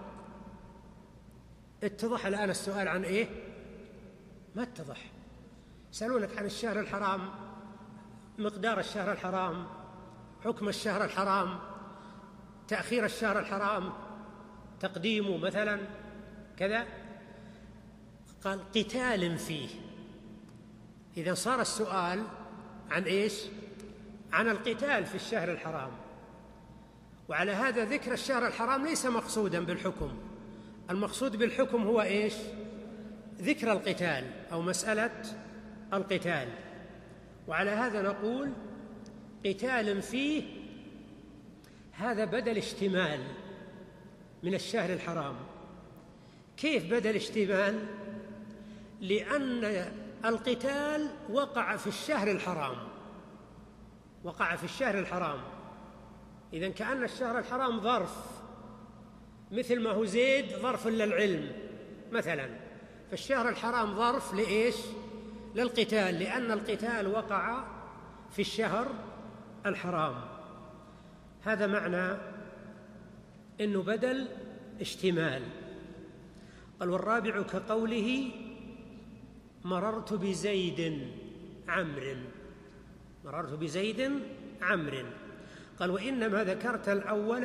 اتضح الآن السؤال عن إيه؟ ما اتضح. يسألونك عن الشهر الحرام، مقدار الشهر الحرام، حكم الشهر الحرام، تأخير الشهر الحرام، تقديمه مثلا كذا. قال قتال فيه، إذن صار السؤال عن إيش؟ عن القتال في الشهر الحرام. وعلى هذا ذكر الشهر الحرام ليس مقصودا بالحكم، المقصود بالحكم هو إيش؟ ذكر القتال أو مسألة القتال. وعلى هذا نقول قتال فيه هذا بدل اشتمال من الشهر الحرام. كيف بدل اشتمال؟ لأن القتال وقع في الشهر الحرام، وقع في الشهر الحرام. إذن كأن الشهر الحرام ظرف، مثل ما هو زيد ظرف للعلم مثلا، فالشهر الحرام ظرف لإيش؟ للقتال، لأن القتال وقع في الشهر الحرام. هذا معنى إنه بدل اشتمال. قال: والرابع كقوله: مررت بزيد عمرو. مررت بزيد عمرو. قال: وإنما ذكرت الأول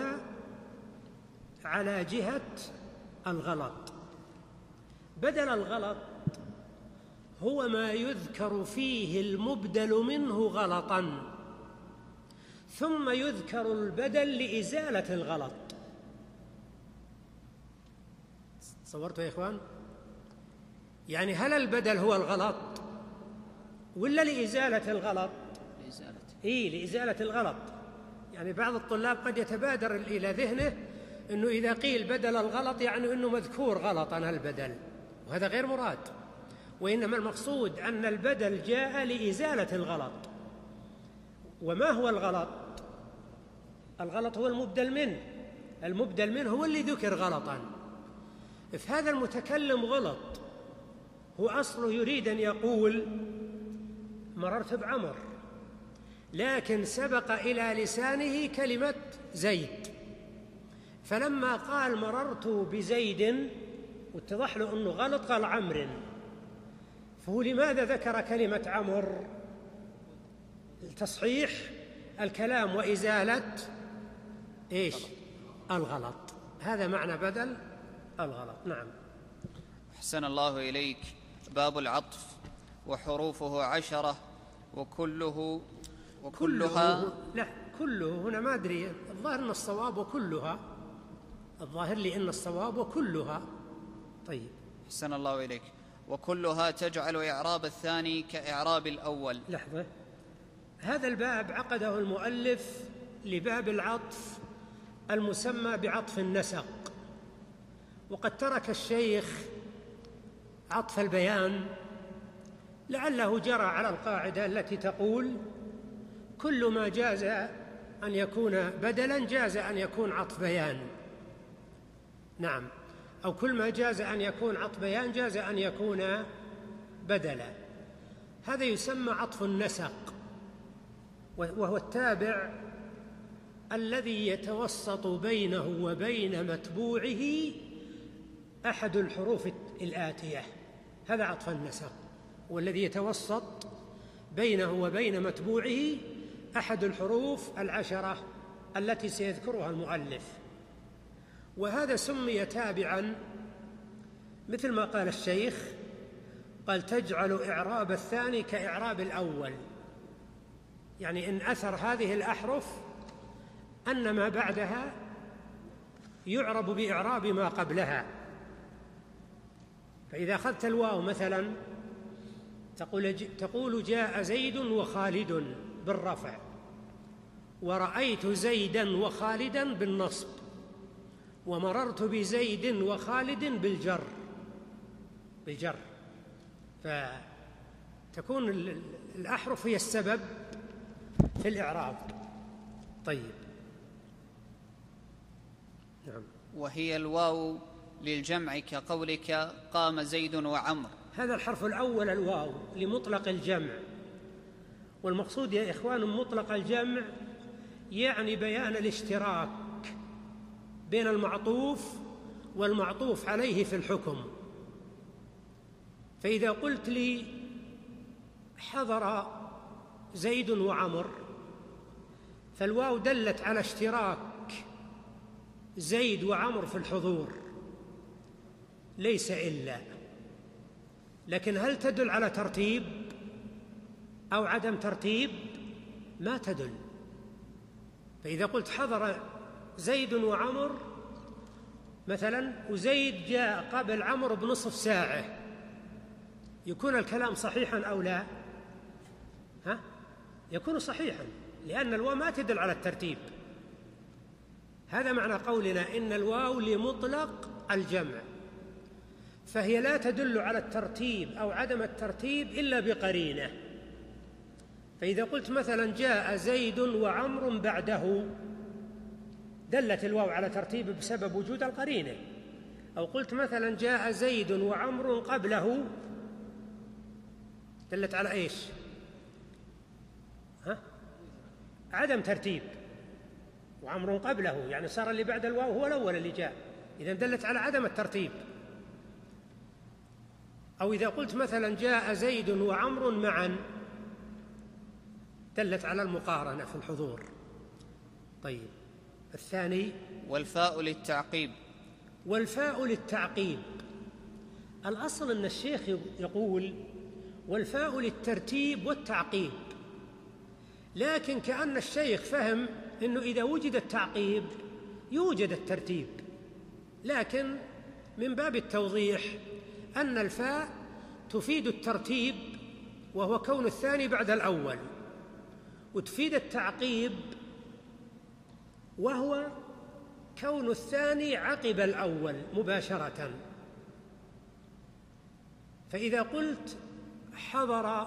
على جهة الغلط. بدل الغلط هو ما يذكر فيه المبدل منه غلطا، ثم يذكر البدل لإزالة الغلط. صورتوا يا إخوان؟ يعني هل البدل هو الغلط ولا لإزالة الغلط؟ لإزالة. لإزالة الغلط. يعني بعض الطلاب قد يتبادر إلى ذهنه أنه إذا قيل بدل الغلط يعني أنه مذكور غلطا البدل، وهذا غير مراد، وإنما المقصود أن البدل جاء لإزالة الغلط. وما هو الغلط؟ الغلط هو المبدل منه، المبدل منه هو اللي ذكر غلطا. فهذا المتكلم غلط، هو أصله يريد أن يقول مررت بعمر، لكن سبق إلى لسانه كلمة زيد، فلما قال مررت بزيد واتضح له أنه غلط قال عمر، فهو لماذا ذكر كلمة عمر؟ تصحيح الكلام وإزالة إيش؟ الغلط. هذا معنى بدل الغلط. نعم. أحسن الله إليك. باب العطف وحروفه 10 وكلها لا كله هنا ما أدري، الظاهر أن الصواب وكلها، الظاهر لي أن الصواب وكلها. طيب. أحسن الله إليك. وكلها تجعل إعراب الثاني كإعراب الأول. لحظة، هذا الباب عقده المؤلف لباب العطف المسمى بعطف النسق، وقد ترك الشيخ عطف البيان لعله جرى على القاعدة التي تقول كل ما جاز أن يكون بدلاً جاز أن يكون عطف بيان. نعم، أو كل ما جاز أن يكون عطف بيان جاز أن يكون بدلاً. هذا يسمى عطف النسق، وهو التابع الذي يتوسط بينه وبين متبوعه أحد الحروف الآتية. هذا عطف النسق، والذي يتوسط بينه وبين متبوعه أحد الحروف 10 التي سيذكرها المؤلف، وهذا سمي تابعاً مثل ما قال الشيخ، قال تجعل إعراب الثاني كإعراب الأول، يعني إن أثر هذه الأحرف أن ما بعدها يعرب بإعراب ما قبلها. فإذا أخذت الواو مثلاً تقول جاء زيد وخالد بالرفع، ورأيت زيداً وخالداً بالنصب، ومررت بزيد وخالد بالجر، فتكون الأحرف هي السبب في الإعراب. طيب. نعم. وهي الواو للجمع كقولك قام زيد وعمر. هذا الحرف الأول الواو لمطلق الجمع، والمقصود يا إخوان مطلق الجمع يعني بيان الاشتراك بين المعطوف والمعطوف عليه في الحكم. فإذا قلت لي حضر زيد وعمر، فالواو دلت على اشتراك زيد وعمر في الحضور ليس إلا، لكن هل تدل على ترتيب أو عدم ترتيب؟ ما تدل. فإذا قلت حضر زيد وعمر مثلا، وزيد جاء قبل عمر بنصف ساعة، يكون الكلام صحيحا أو لا؟ يكون صحيحا، لأن الواو ما تدل على الترتيب. هذا معنى قولنا إن الواو لمطلق الجمع، فهي لا تدل على الترتيب أو عدم الترتيب إلا بقرينة. فإذا قلت مثلا جاء زيد وعمر بعده، دلت الواو على ترتيب بسبب وجود القرينة. أو قلت مثلا جاء زيد وعمر قبله، دلت على إيش؟ عدم ترتيب، وعمر قبله يعني صار اللي بعد الواو هو الأول اللي جاء، إذن دلت على عدم الترتيب. أو إذا قلت مثلا جاء زيد وعمر معا، دلت على المقارنة في الحضور. طيب. الثاني والفاء للتعقيب. والفاء للتعقيب، الأصل أن الشيخ يقول والفاء للترتيب والتعقيب، لكن كأن الشيخ فهم أنه إذا وجد التعقيب يوجد الترتيب، لكن من باب التوضيح أن الفاء تفيد الترتيب وهو كون الثاني بعد الأول، وتفيد التعقيب وهو كون الثاني عقب الأول مباشرة. فإذا قلت حضر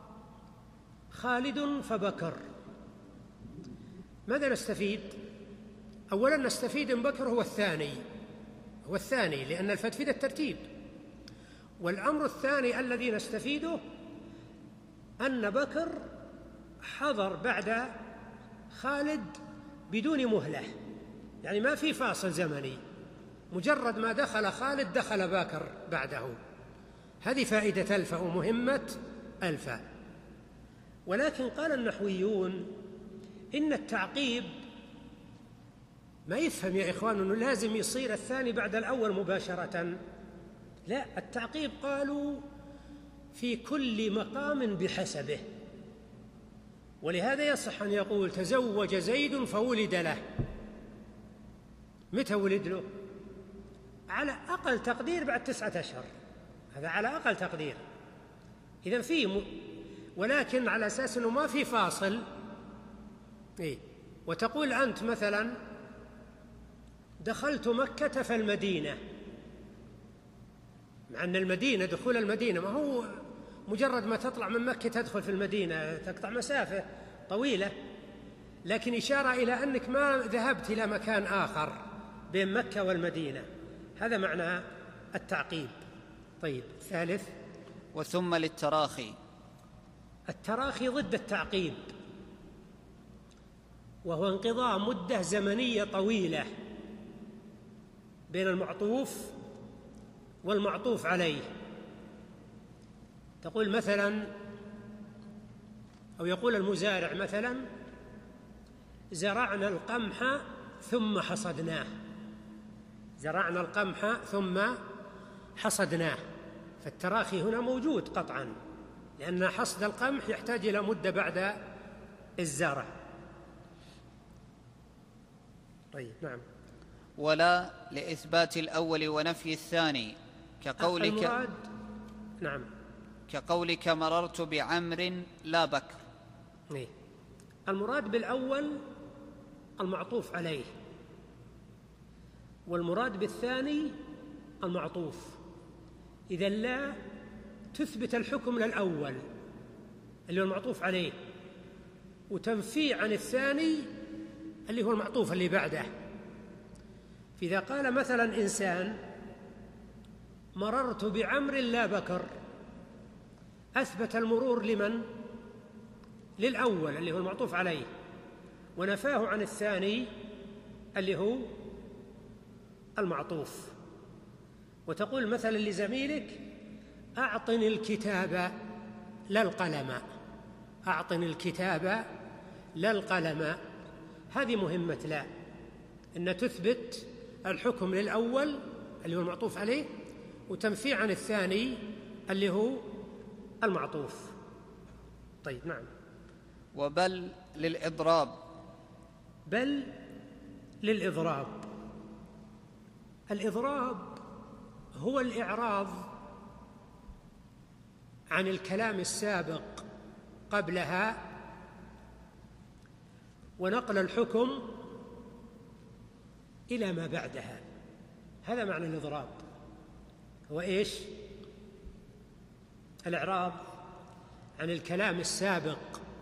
خالد فبكر، ماذا نستفيد؟ أولا نستفيد أن بكر هو الثاني لأن الفتفيد الترتيب. والأمر الثاني الذي نستفيده أن بكر حضر بعد خالد بدون مهلة، يعني ما في فاصل زمني، مجرد ما دخل خالد دخل باكر بعده. هذه فائدة ألفا ومهمة ألفا. ولكن قال النحويون إن التعقيب ما يفهم يا إخوان أنه لازم يصير الثاني بعد الأول مباشرة، لا، التعقيب قالوا في كل مقام بحسبه. ولهذا يصح أن يقول تزوج زيد فولد له. متى ولد له؟ على أقل تقدير بعد 9 أشهر، هذا على أقل تقدير. إذن فيه ولكن على أساس أنه ما في فاصل. وتقول أنت مثلا دخلت مكة فالمدينة، مع أن المدينة دخول المدينة ما هو مجرد ما تطلع من مكة تدخل في المدينة، تقطع مسافة طويلة، لكن إشارة إلى أنك ما ذهبت إلى مكان آخر بين مكة والمدينة. هذا معنى التعقيب. طيب، ثالث، وثم للتراخي. التراخي ضد التعقيب، وهو انقضاء مدة زمنية طويلة بين المعطوف والمعطوف عليه. تقول مثلا، أو يقول المزارع مثلا زرعنا القمح ثم حصدناه، زرعنا القمح ثم حصدناه. فالتراخي هنا موجود قطعا، لأن حصد القمح يحتاج إلى مدة بعد الزرع. طيب، نعم. ولا لإثبات الأول ونفي الثاني كقولك المراد، نعم، كقولك مررت بعمر لا بكر. المراد بالأول المعطوف عليه، والمراد بالثاني المعطوف. إذا لا تثبت الحكم للأول اللي هو المعطوف عليه، وتنفي عن الثاني اللي هو المعطوف اللي بعده. فإذا قال مثلا إنسان مررت بعمر لا بكر، أثبت المرور لمن؟ للأول اللي هو المعطوف عليه، ونفاه عن الثاني اللي هو المعطوف. وتقول مثلا لزميلك أعطني الكتاب لا القلم، أعطني الكتاب لا القلم. هذه مهمة لا، أن تثبت الحكم للأول اللي هو المعطوف عليه، وتنفي عن الثاني اللي هو المعطوف. طيب، نعم. وبل للإضراب. بل للإضراب. الإضراب هو الإعراض عن الكلام السابق قبلها ونقل الحكم إلى ما بعدها. هذا معنى الإضراب. هو إيش؟ الإعراض عن الكلام السابق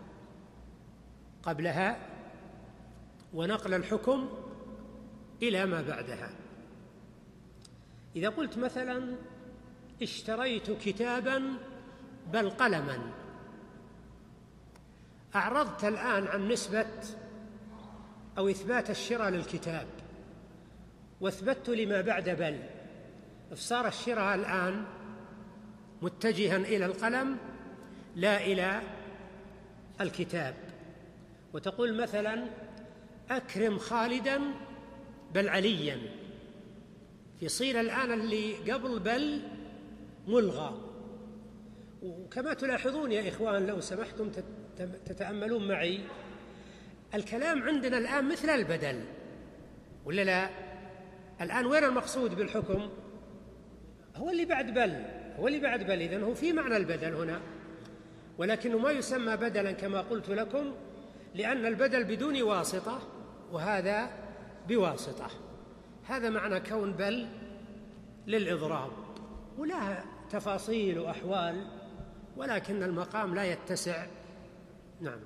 قبلها ونقل الحكم إلى ما بعدها. إذا قلت مثلا اشتريت كتابا بل قلما، أعرضت الآن عن نسبة أو إثبات الشراء للكتاب، واثبت لما بعد بل، فصار الشراء الآن متجها إلى القلم لا إلى الكتاب. وتقول مثلا أكرم خالدا بل عليا، يصير الآن اللي قبل بل ملغى. وكما تلاحظون يا إخوان لو سمحتم تتأملون معي، الكلام عندنا الآن مثل البدل ولا لا؟ الآن وين المقصود بالحكم؟ هو اللي بعد بل، هو اللي بعد بل. إذن هو في معنى البدل هنا، ولكنه ما يسمى بدلا كما قلت لكم، لأن البدل بدون واسطة وهذا بواسطة. هذا معنى كون بل للإضراب، ولها تفاصيل وأحوال، ولكن المقام لا يتسع. نعم.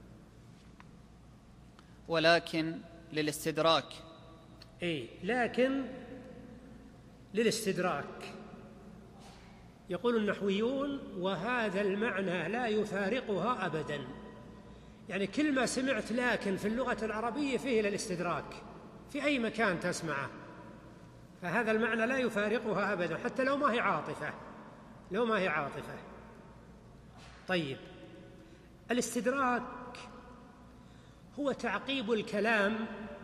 ولكن للاستدراك. لكن للاستدراك. يقول النحويون: وهذا المعنى لا يفارقها أبدا. يعني كل ما سمعت لكن في اللغة العربية فيه للاستدراك في أي مكان تسمعه، فهذا المعنى لا يفارقها أبدا حتى لو ما هي عاطفة. طيب، الاستدراك هو تعقيب الكلام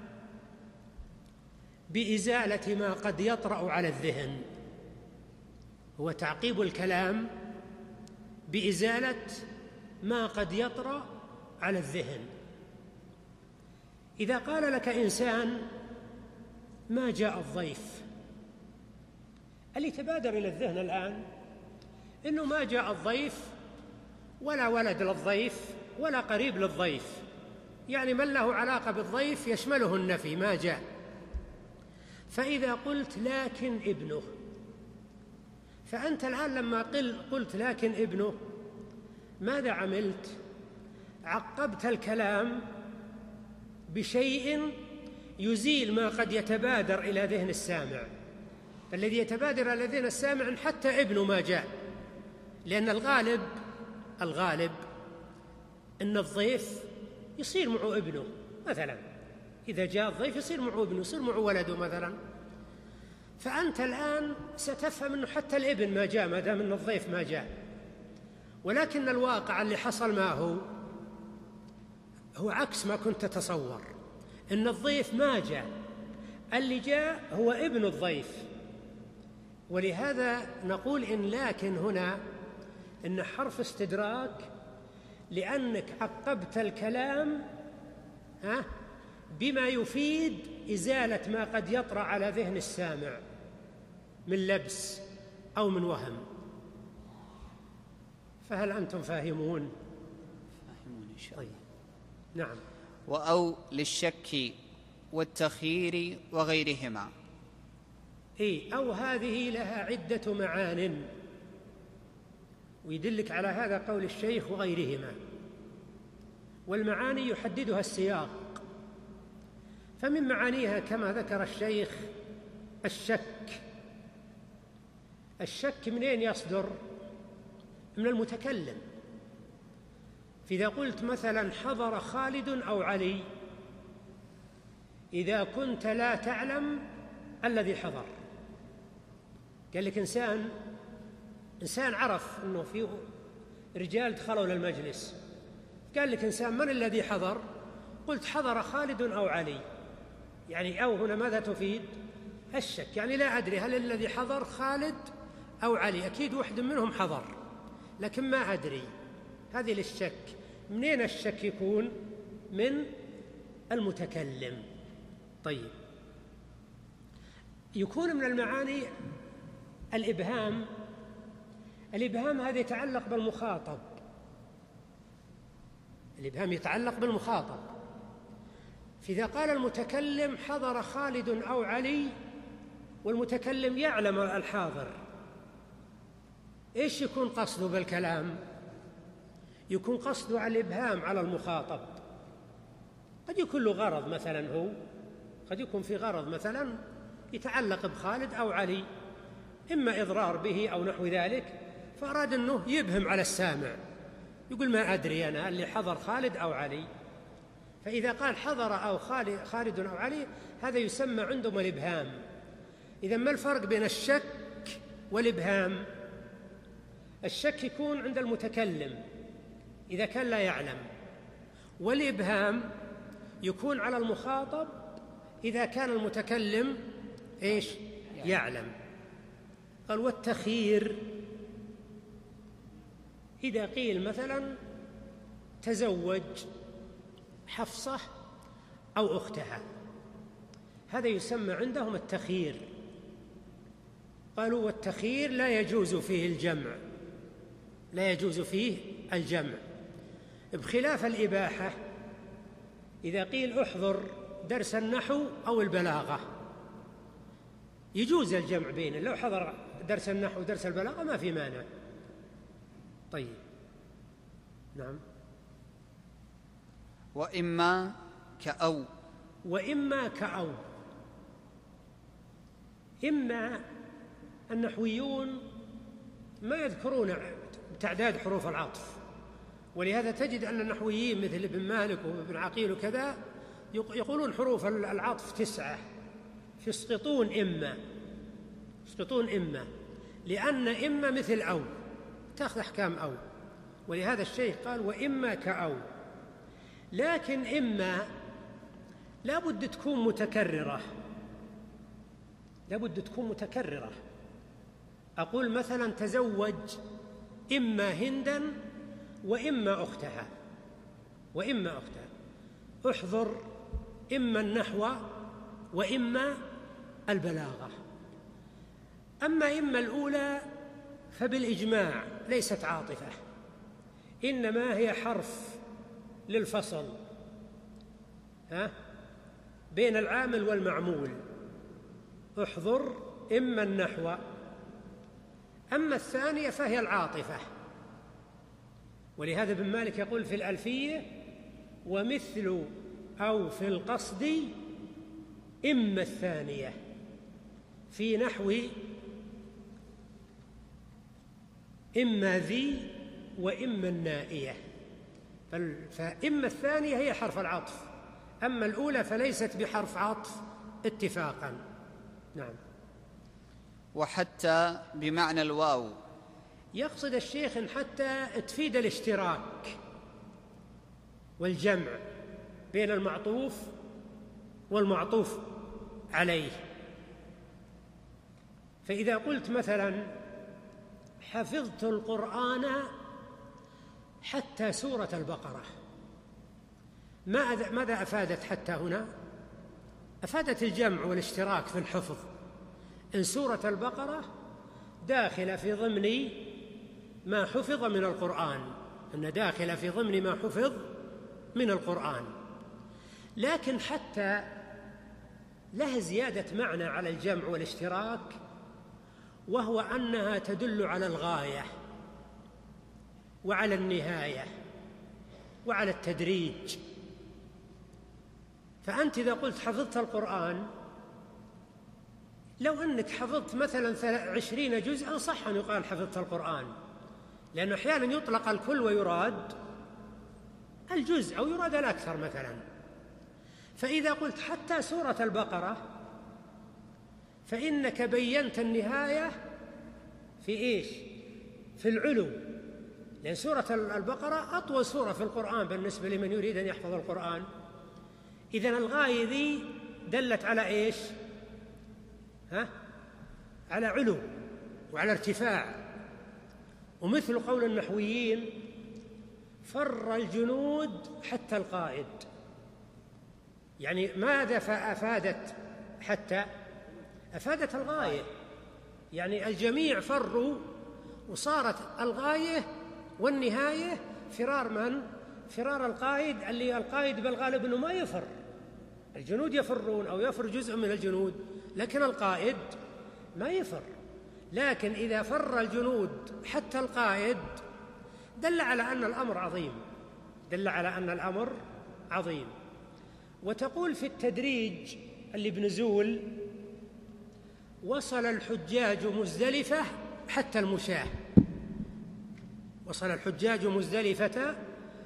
بإزالة ما قد يطرأ على الذهن. هو تعقيب الكلام بإزالة ما قد يطرأ على الذهن. إذا قال لك إنسان: ما جاء الضيف، اللي تبادر إلى الذهن الآن إنه ما جاء الضيف، ولا ولد للضيف ولا قريب للضيف، يعني من له علاقة بالضيف يشمله النفي، ما جاء. فإذا قلت: لكن ابنه، فأنت الآن لما قلت لكن ابنه ماذا عملت؟ عقبت الكلام بشيء يزيل ما قد يتبادر إلى ذهن السامع. فالذي يتبادر إلى ذهن السامع إن حتى ابنه ما جاء، لأن الغالب أن الضيف يصير معه ابنه مثلا، إذا جاء الضيف يصير معه ابنه، يصير معه ولده مثلا. فأنت الآن ستفهم أنه حتى الابن ما جاء ما دام أن الضيف ما جاء. ولكن الواقع اللي حصل ما هو عكس ما كنت تتصور، أن الضيف ما جاء، اللي جاء هو ابن الضيف. ولهذا نقول إن لكن هنا إن حرف استدراك، لأنك عقبت الكلام بما يفيد إزالة ما قد يطرأ على ذهن السامع من لبس أو من وهم. فهل أنتم فاهمون؟ فاهمون إن شاء الله. نعم. وأو للشك والتخيير وغيرهما. أو هذه لها عدة معان، ويدلك على هذا قول الشيخ وغيرهما. والمعاني يحددها السياق، فمن معانيها كما ذكر الشيخ الشك منين يصدر؟ من المتكلم. فإذا قلت مثلا: حضر خالد أو علي، إذا كنت لا تعلم الذي حضر، قال لك إنسان عرف أنه في رجال دخلوا للمجلس، قال لك إنسان: من الذي حضر؟ قلت: حضر خالد أو علي. يعني أو هنا ماذا تفيد؟ الشك، يعني لا أدري هل الذي حضر خالد أو علي، أكيد واحد منهم حضر لكن ما أدري. هذه للشك. منين الشك يكون؟ من المتكلم. طيب، يكون من المعاني الإبهام هذا يتعلق بالمخاطب. الإبهام يتعلق بالمخاطب. فإذا قال المتكلم: حضر خالد أو علي، والمتكلم يعلم الحاضر، إيش يكون قصده بالكلام؟ يكون قصده على الإبهام على المخاطب. قد يكون له غرض مثلا، قد يكون في غرض مثلا يتعلق بخالد أو علي، إما إضرار به أو نحو ذلك، فأراد أنه يبهم على السامع، يقول: ما أدري أنا اللي حضر خالد أو علي. فإذا قال حضر أو خالد أو علي، هذا يسمى عندهم الإبهام. إذا ما الفرق بين الشك والإبهام؟ الشك يكون عند المتكلم إذا كان لا يعلم، والإبهام يكون على المخاطب إذا كان المتكلم إيش؟ يعلم. قال: والتخيير إذا قيل مثلا: تزوج حفصة أو أختها، هذا يسمى عندهم التخيير. قالوا: والتخيير لا يجوز فيه الجمع، بخلاف الإباحة إذا قيل: احضر درس النحو أو البلاغة، يجوز الجمع بينه، لو حضر درس النحو ودرس البلاغة ما في مانع. طيب نعم. وإما كأو. وإما كأو. إما النحويون ما يذكرون تعداد حروف العطف، ولهذا تجد أن النحويين مثل ابن مالك وابن عقيل وكذا يقولون حروف العطف 9، يسقطون إما، لأن إما مثل أو تأخذ أحكام أو، ولهذا الشيخ قال وإما كأو. لكن إما لا بد تكون متكررة. أقول مثلا تزوج إما هندا وإما أختها، احضر إما النحو وإما البلاغة. أما الأولى فبالإجماع ليست عاطفة، إنما هي حرف للفصل بين العامل والمعمول، احضر إما النحو. أما الثانية فهي العاطفة، ولهذا ابن مالك يقول في الألفية ومثل أو في القصد إما الثانية، في نحو إما ذي وإما النائية. فإما الثانية هي حرف العطف، أما الأولى فليست بحرف عطف اتفاقا. نعم. وحتى بمعنى الواو. يقصد الشيخ إن حتى تفيد الاشتراك والجمع بين المعطوف والمعطوف عليه. فإذا قلت مثلا حفظت القرآن حتى سورة البقرة، ماذا أفادت حتى هنا؟ أفادت الجمع والاشتراك في الحفظ. إن سورة البقرة داخلة في ضمن ما حفظ من القرآن، أن داخلة في ضمن ما حفظ من القرآن. لكن حتى لها زيادة معنى على الجمع والاشتراك، وهو أنها تدل على الغاية وعلى النهاية وعلى التدريج. فأنت إذا قلت حفظت القرآن، لو أنك حفظت مثلا 20 جزءا صح أن يقال حفظت القرآن، لأنه أحيانا يطلق الكل ويراد الجزء أو يراد الأكثر مثلا. فإذا قلت حتى سورة البقرة فإنك بينت النهاية في إيش؟ في العلو، لأن سورة البقرة أطول سورة في القرآن بالنسبة لمن يريد أن يحفظ القرآن. إذن الغاية ذي دلت على إيش؟ على علو وعلى ارتفاع. ومثل قول النحويين فر الجنود حتى القائد، يعني ماذا أفادت؟ حتى أفادت الغاية، يعني الجميع فروا وصارت الغاية والنهاية فرار من؟ فرار القائد، اللي القائد بالغالب أنه ما يفر. الجنود يفرون أو يفر جزء من الجنود، لكن القائد ما يفر. لكن إذا فر الجنود حتى القائد دل على أن الأمر عظيم. وتقول في التدريج اللي بنزول وصل الحجاج مزدلفة حتى المشاة، وصل الحجاج مزدلفة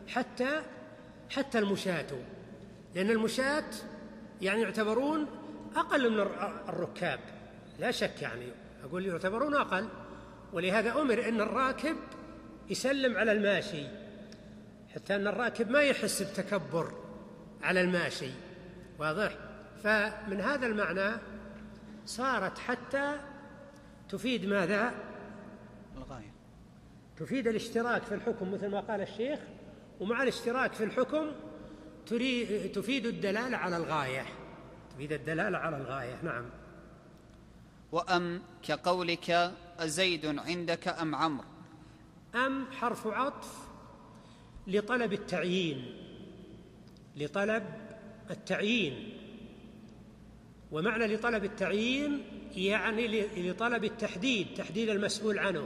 حتى المشاة، لأن المشاة يعني يعتبرون أقل من الركاب لا شك، يعني أقول يعتبرون أقل، ولهذا أمر أن الراكب يسلم على الماشي، حتى أن الراكب ما يحس بتكبر على الماشي، واضح؟ فمن هذا المعنى صارت حتى تفيد ماذا؟ الغاية، تفيد الاشتراك في الحكم مثل ما قال الشيخ، ومع الاشتراك في الحكم تفيد الدلالة على الغاية، نعم. وأم كقولك أزيد عندك أم عمرو. أم حرف عطف لطلب التعيين، ومعنى لطلب التعيين يعني لطلب التحديد، تحديد المسؤول عنه.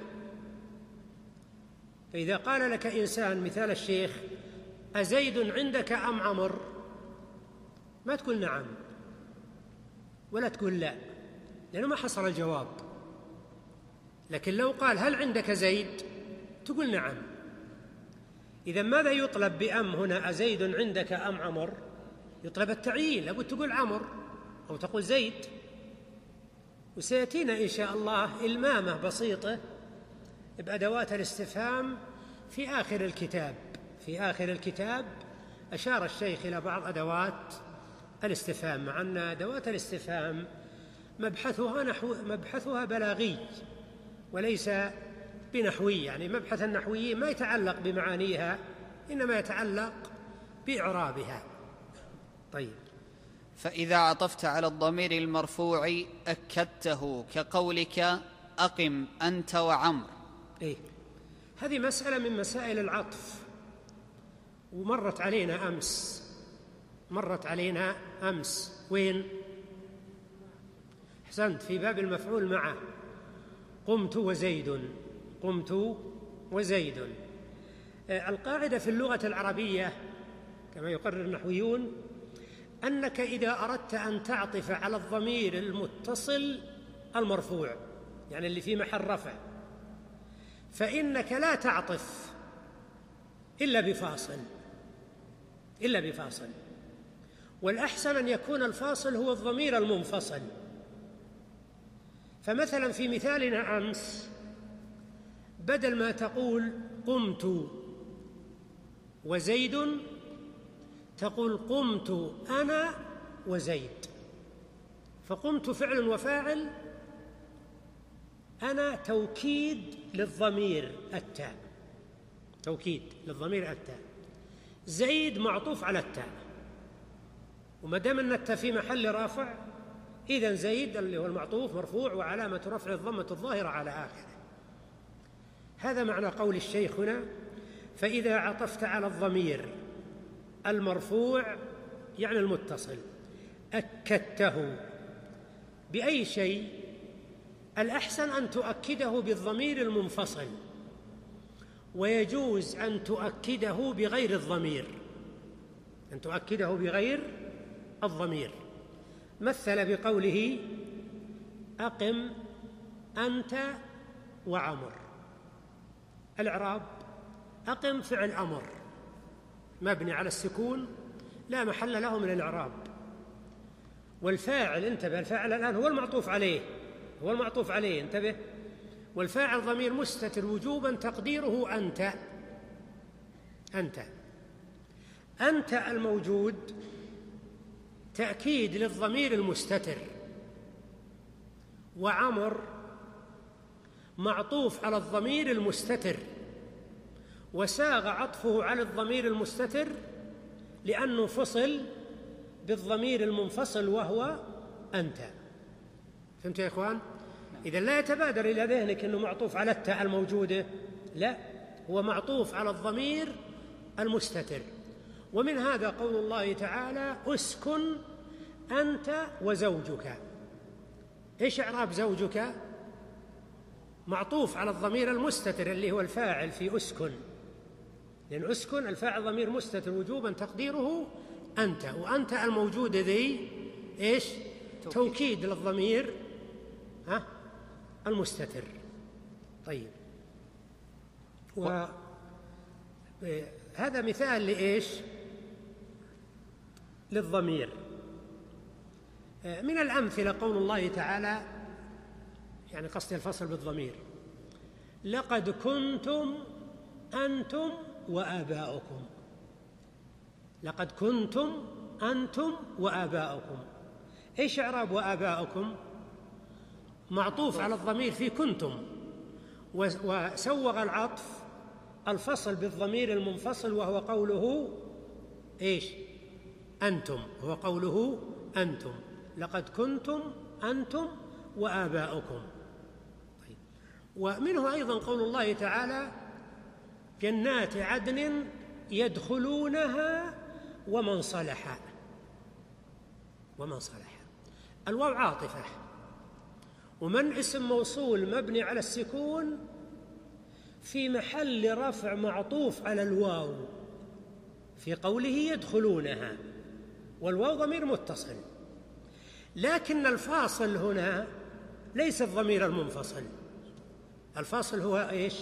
فإذا قال لك إنسان مثال الشيخ: أزيد عندك أم عمر؟ ما تقول نعم ولا تقول لا، لأنه ما حصل الجواب. لكن لو قال: هل عندك زيد؟ تقول نعم. إذا ماذا يطلب بأم هنا؟ أزيد عندك أم عمر؟ يطلب التعيين، لابد تقول عمر أو تقول زيد. وسيأتينا إن شاء الله إلمامة بسيطة بأدوات الاستفهام في آخر الكتاب. في آخر الكتاب أشار الشيخ إلى بعض أدوات الاستفهام، مع أن أدوات الاستفهام مبحثها بلاغي وليس بنحوي، يعني مبحث النحويين ما يتعلق بمعانيها، إنما يتعلق بإعرابها. طيب، فإذا عطفت على الضمير المرفوع أكدته، كقولك: أقم أنت وعمر. إيه، هذه مسألة من مسائل العطف، ومرت علينا أمس. وين؟ أحسنت، في باب المفعول معه: قمت وزيد. القاعدة في اللغة العربية كما يقرر النحويون أنك إذا أردت أن تعطف على الضمير المتصل المرفوع، يعني اللي في محل رفع، فإنك لا تعطف إلا بفاصل، والأحسن أن يكون الفاصل هو الضمير المنفصل. فمثلا في مثالنا أمس، بدل ما تقول قمت وزيد تقول قمت أنا وزيد. فقمت فعل وفاعل، أنا توكيد للضمير التاء، زيد معطوف على التاء، وما دام أن التاء في محل رافع، إذن زيد اللي هو المعطوف مرفوع وعلامة رفع الضمة الظاهرة على آخره. هذا معنى قول الشيخ هنا: فإذا عطفت على الضمير المرفوع يعني المتصل أكدته بأي شيء. الأحسن أن تؤكده بالضمير المنفصل، ويجوز أن تؤكده بغير الضمير، مثل بقوله: أقم أنت وعمر. الإعراب: أقم فعل أمر مبني على السكون لا محل له من الإعراب، والفاعل، انتبه، الفاعل الآن هو المعطوف عليه، انتبه، والفاعل ضمير مستتر وجوبا تقديره أنت الموجود تأكيد للضمير المستتر، وعمر معطوف على الضمير المستتر، وساغ عطفه على الضمير المستتر لأنه فصل بالضمير المنفصل وهو أنت. فهمت يا إخوان؟ إذا لا يتبادر إلى ذهنك أنه معطوف على التاء الموجودة، لا، هو معطوف على الضمير المستتر. ومن هذا قول الله تعالى: أسكن أنت وزوجك. إيش إعراب زوجك؟ معطوف على الضمير المستتر اللي هو الفاعل في أسكن، لأن أسكن الفاعل ضمير مستتر وجوبا تقديره أنت، وأنت الموجودة ذي إيش؟ توكيد للضمير المستتر. طيب، وهذا مثال لإيش؟ للضمير. من الأمثلة قول الله تعالى، يعني قصد الفصل بالضمير: لقد كنتم أنتم وآباؤكم. لقد كنتم أنتم وآباؤكم. إيش إعراب وآباؤكم؟ معطوف على الضمير في كنتم، وسوغ العطف الفصل بالضمير المنفصل وهو قوله إيش؟ أنتم، هو قوله أنتم. لقد كنتم أنتم وآباؤكم. طيب. ومنه أيضا قول الله تعالى: جنات عدن يدخلونها ومن صلح. الواو عاطفة، ومن اسم موصول مبني على السكون في محل رفع معطوف على الواو في قوله يدخلونها، والواو ضمير متصل، لكن الفاصل هنا ليس الضمير المنفصل، الفاصل هو إيش؟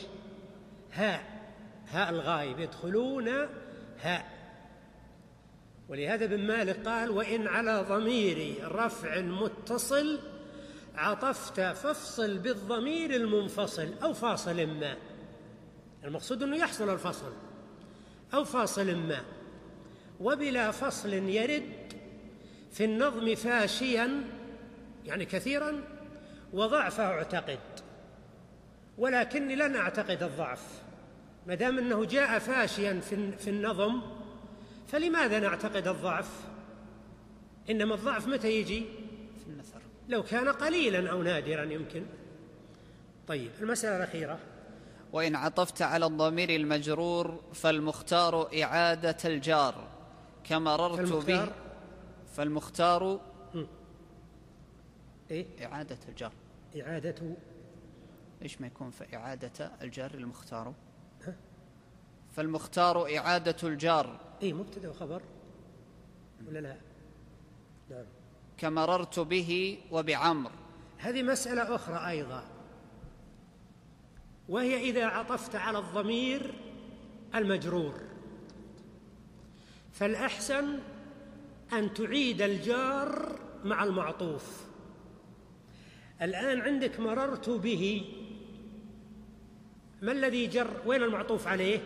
هاء الغائب، يدخلون هاء. ولهذا ابن مالك قال: وإن على ضمير رفع متصل عطفت فافصل بالضمير المنفصل أو فاصل ما. المقصود أنه يحصل الفصل أو فاصل ما. وبلا فصل يرد في النظم فاشيا، يعني كثيرا، وضعفه اعتقد، ولكني لن أعتقد الضعف ما دام أنه جاء فاشيا في النظم، فلماذا نعتقد الضعف؟ إنما الضعف متى يجي؟ في النثر، لو كان قليلا أو نادرا يمكن. طيب، المسألة الأخيرة: وإن عطفت على الضمير المجرور فالمختار إعادة الجار كمررت به. فالمختار إعادة الجار. إعادة إيش ما يكون فإعادة الجار المختار؟ فالمختار إعادة الجار مبتدأ وخبر ولا لا؟ نعم. كمررت به وبعمر. هذه مسألة أخرى أيضا، وهي إذا عطفت على الضمير المجرور فالأحسن أن تعيد الجار مع المعطوف. الآن عندك مررت به، ما الذي جر؟ وين المعطوف عليه؟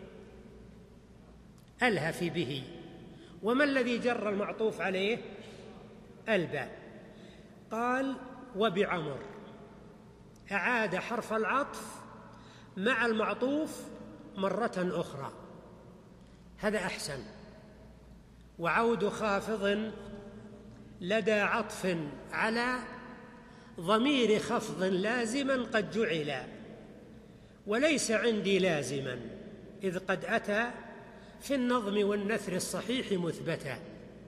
ألها في به. وما الذي جر المعطوف عليه؟ الباء. قال: وبعمر، أعاد حرف العطف مع المعطوف مرة أخرى، هذا أحسن. وعود خافض لدى عطف على ضمير خفض لازما قد جعل، وليس عندي لازما إذ قد أتى في النظم والنثر الصحيح مثبتا.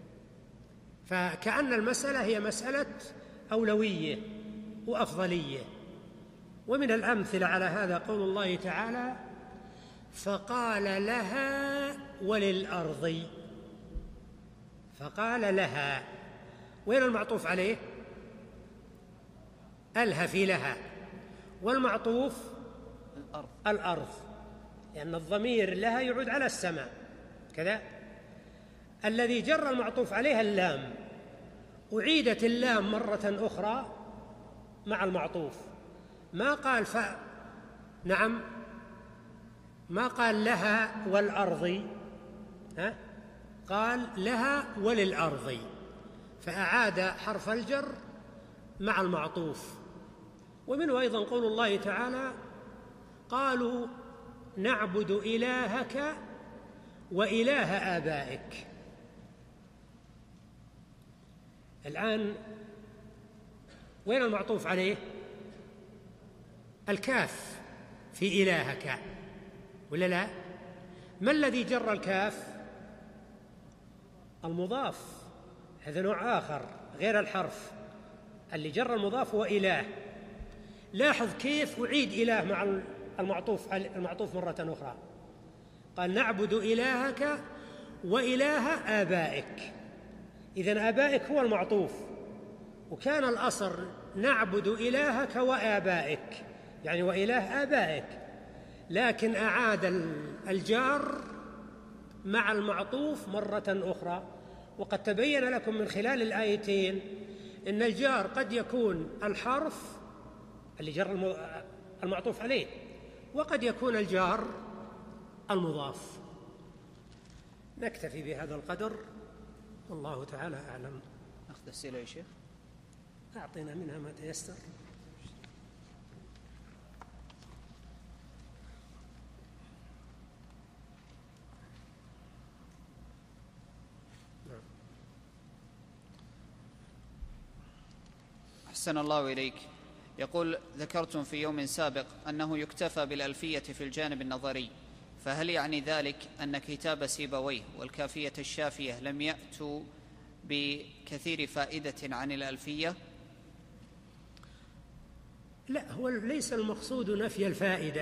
فكأن المسألة هي مسألة أولوية وأفضلية. ومن الأمثلة على هذا قول الله تعالى: فقال لها وللأرض. فقال لها، وين المعطوف عليه؟ ألها في لها، والمعطوف الأرض، لأن الضمير لها يعود على السماء كذا. الذي جر المعطوف عليها اللام، أعيدت اللام مرة أخرى مع المعطوف، ما قال نعم، ما قال لها والأرض، قال لها وللأرض، فأعاد حرف الجر مع المعطوف. ومنه أيضا قول الله تعالى: قالوا نعبد إلهك وإله آبائك. الآن وين المعطوف عليه؟ الكاف في إلهك ولا لا؟ ما الذي جر الكاف؟ المضاف، هذا نوع آخر غير الحرف. اللي جر المضاف هو إله. لاحظ كيف أعيد إله مع المعطوف مرة أخرى. قال: نعبد إلهك وإله آبائك. إذن آبائك هو المعطوف، وكان الأصل نعبد إلهك وآبائك، يعني وإله آبائك، لكن أعاد الجار مع المعطوف مرة أخرى. وقد تبين لكم من خلال الآيتين أن الجار قد يكون الحرف اللي جر المعطوف عليه، وقد يكون الجار المضاف. نكتفي بهذا القدر، والله تعالى أعلم. نأخذ أسئلة يا شيخ؟ أعطينا منها ما تيسر. أحسن الله إليك. يقول: ذكرتم في يوم سابق أنه يكتفى بالألفية في الجانب النظري، فهل يعني ذلك أن كتاب سيبويه والكافية الشافية لم يأتوا بكثير فائدة عن الألفية؟ لا، هو ليس المقصود نفي الفائدة.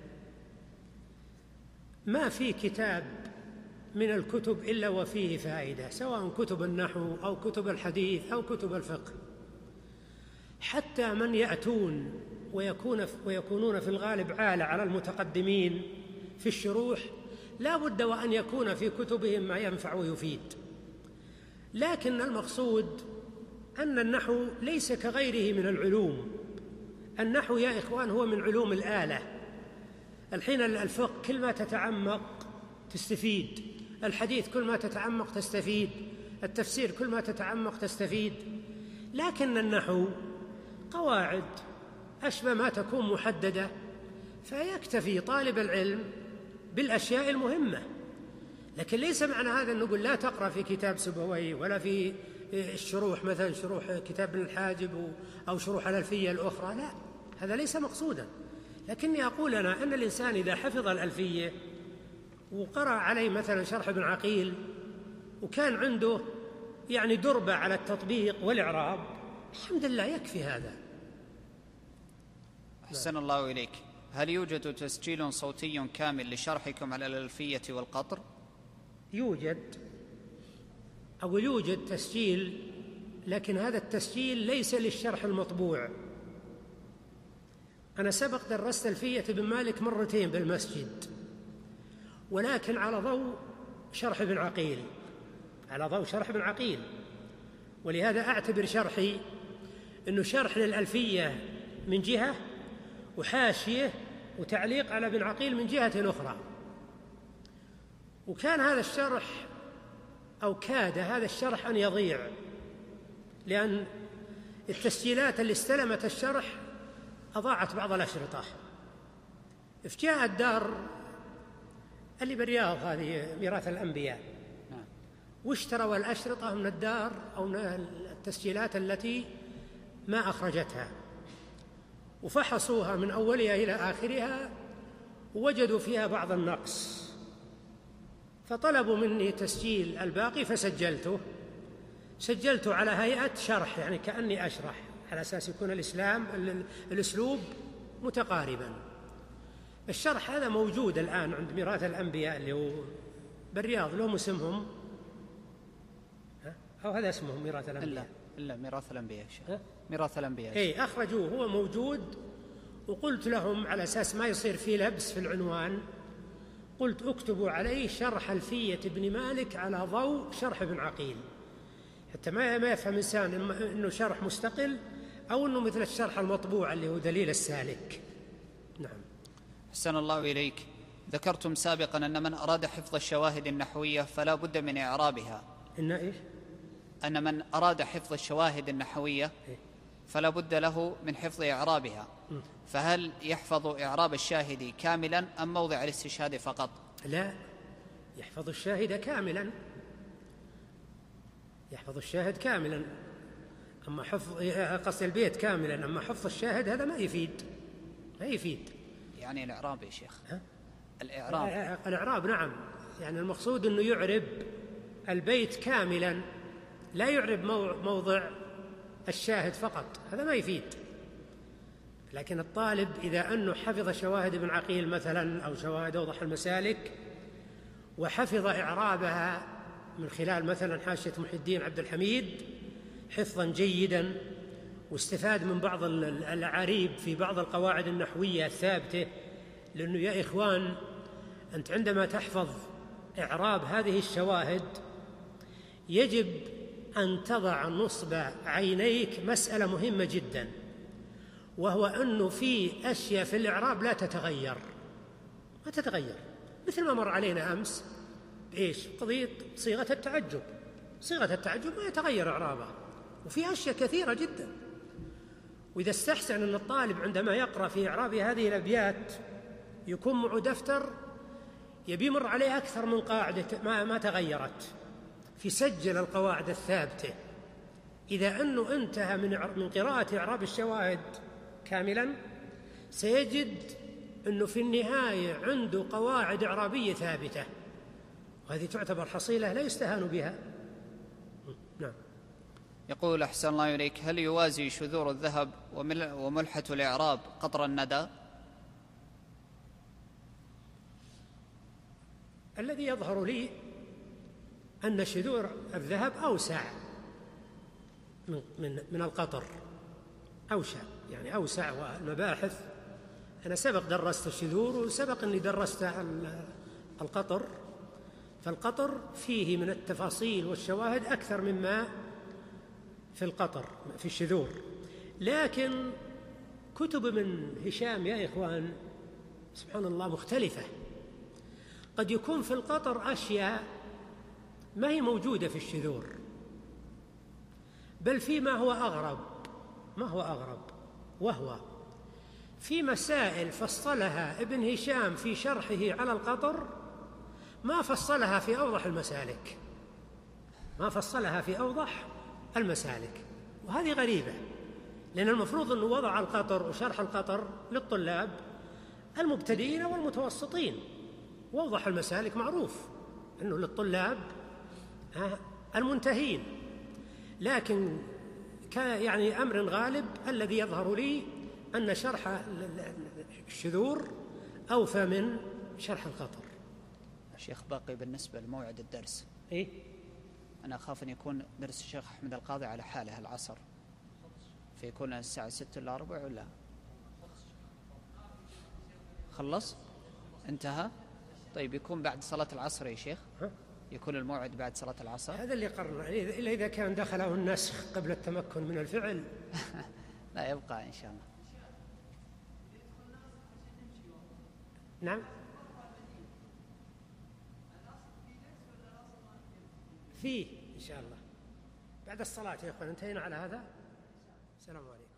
ما في كتاب من الكتب إلا وفيه فائدة، سواء كتب النحو أو كتب الحديث أو كتب الفقه. حتى من يأتون ويكونون في الغالب عالة على المتقدمين في الشروح لا بد وأن يكون في كتبهم ما ينفع ويفيد. لكن المقصود أن النحو ليس كغيره من العلوم. النحو يا إخوان هو من علوم الآلة. الحين الفقه كل ما تتعمق تستفيد، الحديث كل ما تتعمق تستفيد، التفسير كل ما تتعمق تستفيد. لكن النحو قواعد أشبه ما تكون محددة، فيكتفي طالب العلم بالأشياء المهمة. لكن ليس معنى هذا أن نقول لا تقرأ في كتاب سبوي ولا في الشروح، مثلا شروح كتاب ابن الحاجب أو شروح الألفية الأخرى، لا، هذا ليس مقصودا. لكني أقول أنا أن الإنسان إذا حفظ الألفية وقرأ عليه مثلا شرح ابن عقيل وكان عنده يعني دربة على التطبيق والإعراب، الحمد لله يكفي هذا. أحسن الله إليك. هل يوجد تسجيل صوتي كامل لشرحكم على الألفية والقطر؟ يوجد تسجيل، لكن هذا التسجيل ليس للشرح المطبوع. أنا سبق درست ألفية ابن مالك مرتين بالمسجد، ولكن على ضوء شرح ابن عقيل، ولهذا أعتبر شرحي أنه شرح للألفية من جهة وحاشية وتعليق على ابن عقيل من جهة أخرى. وكان هذا الشرح أو كاد هذا الشرح أن يضيع، لأن التسجيلات اللي استلمت الشرح أضاعت بعض الأشرطة. فجاء الدار اللي بالرياض هذه ميراث الأنبياء واشتروا الأشرطة من الدار أو من التسجيلات التي ما أخرجتها، وفحصوها من أولها إلى آخرها ووجدوا فيها بعض النقص، فطلبوا مني تسجيل الباقي فسجلته على هيئة شرح، يعني كأني أشرح على أساس يكون الأسلوب متقاربا. الشرح هذا موجود الآن عند ميراث الأنبياء اللي هو بالرياض، لهم اسمهم أو هذا اسمهم ميراث الأنبياء؟ إلا ميراث الأنبياء. ميراث الأنبياء. إيه، أخرجوه، هو موجود. وقلت لهم على أساس ما يصير فيه لبس في العنوان، قلت اكتبوا عليه شرح ألفية ابن مالك على ضوء شرح ابن عقيل، حتى ما يفهم إنسان إنه شرح مستقل أو إنه مثل الشرح المطبوع اللي هو دليل السالك. نعم. أحسن الله إليك. ذكرتم سابقا أن من أراد حفظ الشواهد النحوية فلا بد من إعرابها. أن من أراد حفظ الشواهد النحوية فلا بد له من حفظ إعرابها، فهل يحفظ إعراب الشاهد كاملا أم موضع الاستشهاد فقط؟ لا، يحفظ الشاهد كاملا، أما حفظ قصد البيت كاملا، أما حفظ الشاهد هذا ما يفيد. يعني الإعراب يا شيخ؟ الإعراب نعم، يعني المقصود أنه يعرب البيت كاملا، لا يعرب موضع الشاهد فقط، هذا ما يفيد. لكن الطالب إذا أنه حفظ شواهد ابن عقيل مثلا أو شواهد أوضح المسالك وحفظ إعرابها من خلال مثلا حاشية محي الدين عبد الحميد حفظا جيدا، واستفاد من بعض الأعاريب في بعض القواعد النحوية الثابتة، لأنه يا إخوان أنت عندما تحفظ إعراب هذه الشواهد يجب أن تضع نصب عينيك مسألة مهمة جدا، وهو أنه في أشياء في الإعراب لا تتغير، مثل ما مر علينا أمس قضية صيغة التعجب ما يتغير إعرابها، وفي أشياء كثيرة جدا. وإذا استحسن أن الطالب عندما يقرأ في إعراب هذه الأبيات يكون معه دفتر يبي يمر عليه أكثر من قاعدة ما تغيرت، في سجل القواعد الثابتة. إذا أنه انتهى من قراءة إعراب الشواهد كاملا سيجد أنه في النهاية عنده قواعد إعرابية ثابتة، وهذه تعتبر حصيلة لا يستهان بها. نعم. يقول أحسن الله إليك: هل يوازي شذور الذهب وملحة الإعراب قطر الندى؟ الذي يظهر لي أن شذور الذهب أوسع من القطر، يعني أوسع. والمباحث أنا سبق درست الشذور وسبق أني درست القطر، فالقطر فيه من التفاصيل والشواهد أكثر مما في القطر في الشذور. لكن كتب من هشام يا إخوان سبحان الله مختلفة، قد يكون في القطر أشياء ما هي موجودة في الشذور، بل فيما هو أغرب، وهو في مسائل فصلها ابن هشام في شرحه على القطر ما فصلها في أوضح المسالك، وهذه غريبة، لأن المفروض أنه وضع القطر وشرح القطر للطلاب المبتدئين والمتوسطين، ووضح المسالك معروف أنه للطلاب المنتهين. لكن يعني أمر غالب الذي يظهر لي أن شرح الشذور أوفى من شرح القطر. شيخ باقي بالنسبة لموعد الدرس، أنا أخاف أن يكون درس الشيخ أحمد القاضي على حاله العصر، فيكون الساعة 6 إلا ربع ولا خلص انتهى؟ طيب يكون بعد صلاة العصر يا شيخ؟ يكون الموعد بعد صلاة العصر؟ هذا اللي قررنا، إلا إذا كان دخله النسخ قبل التمكن من الفعل. لا يبقى إن شاء الله. نعم فيه إن شاء الله بعد الصلاة يا أخوان. انتهينا على هذا. السلام عليكم.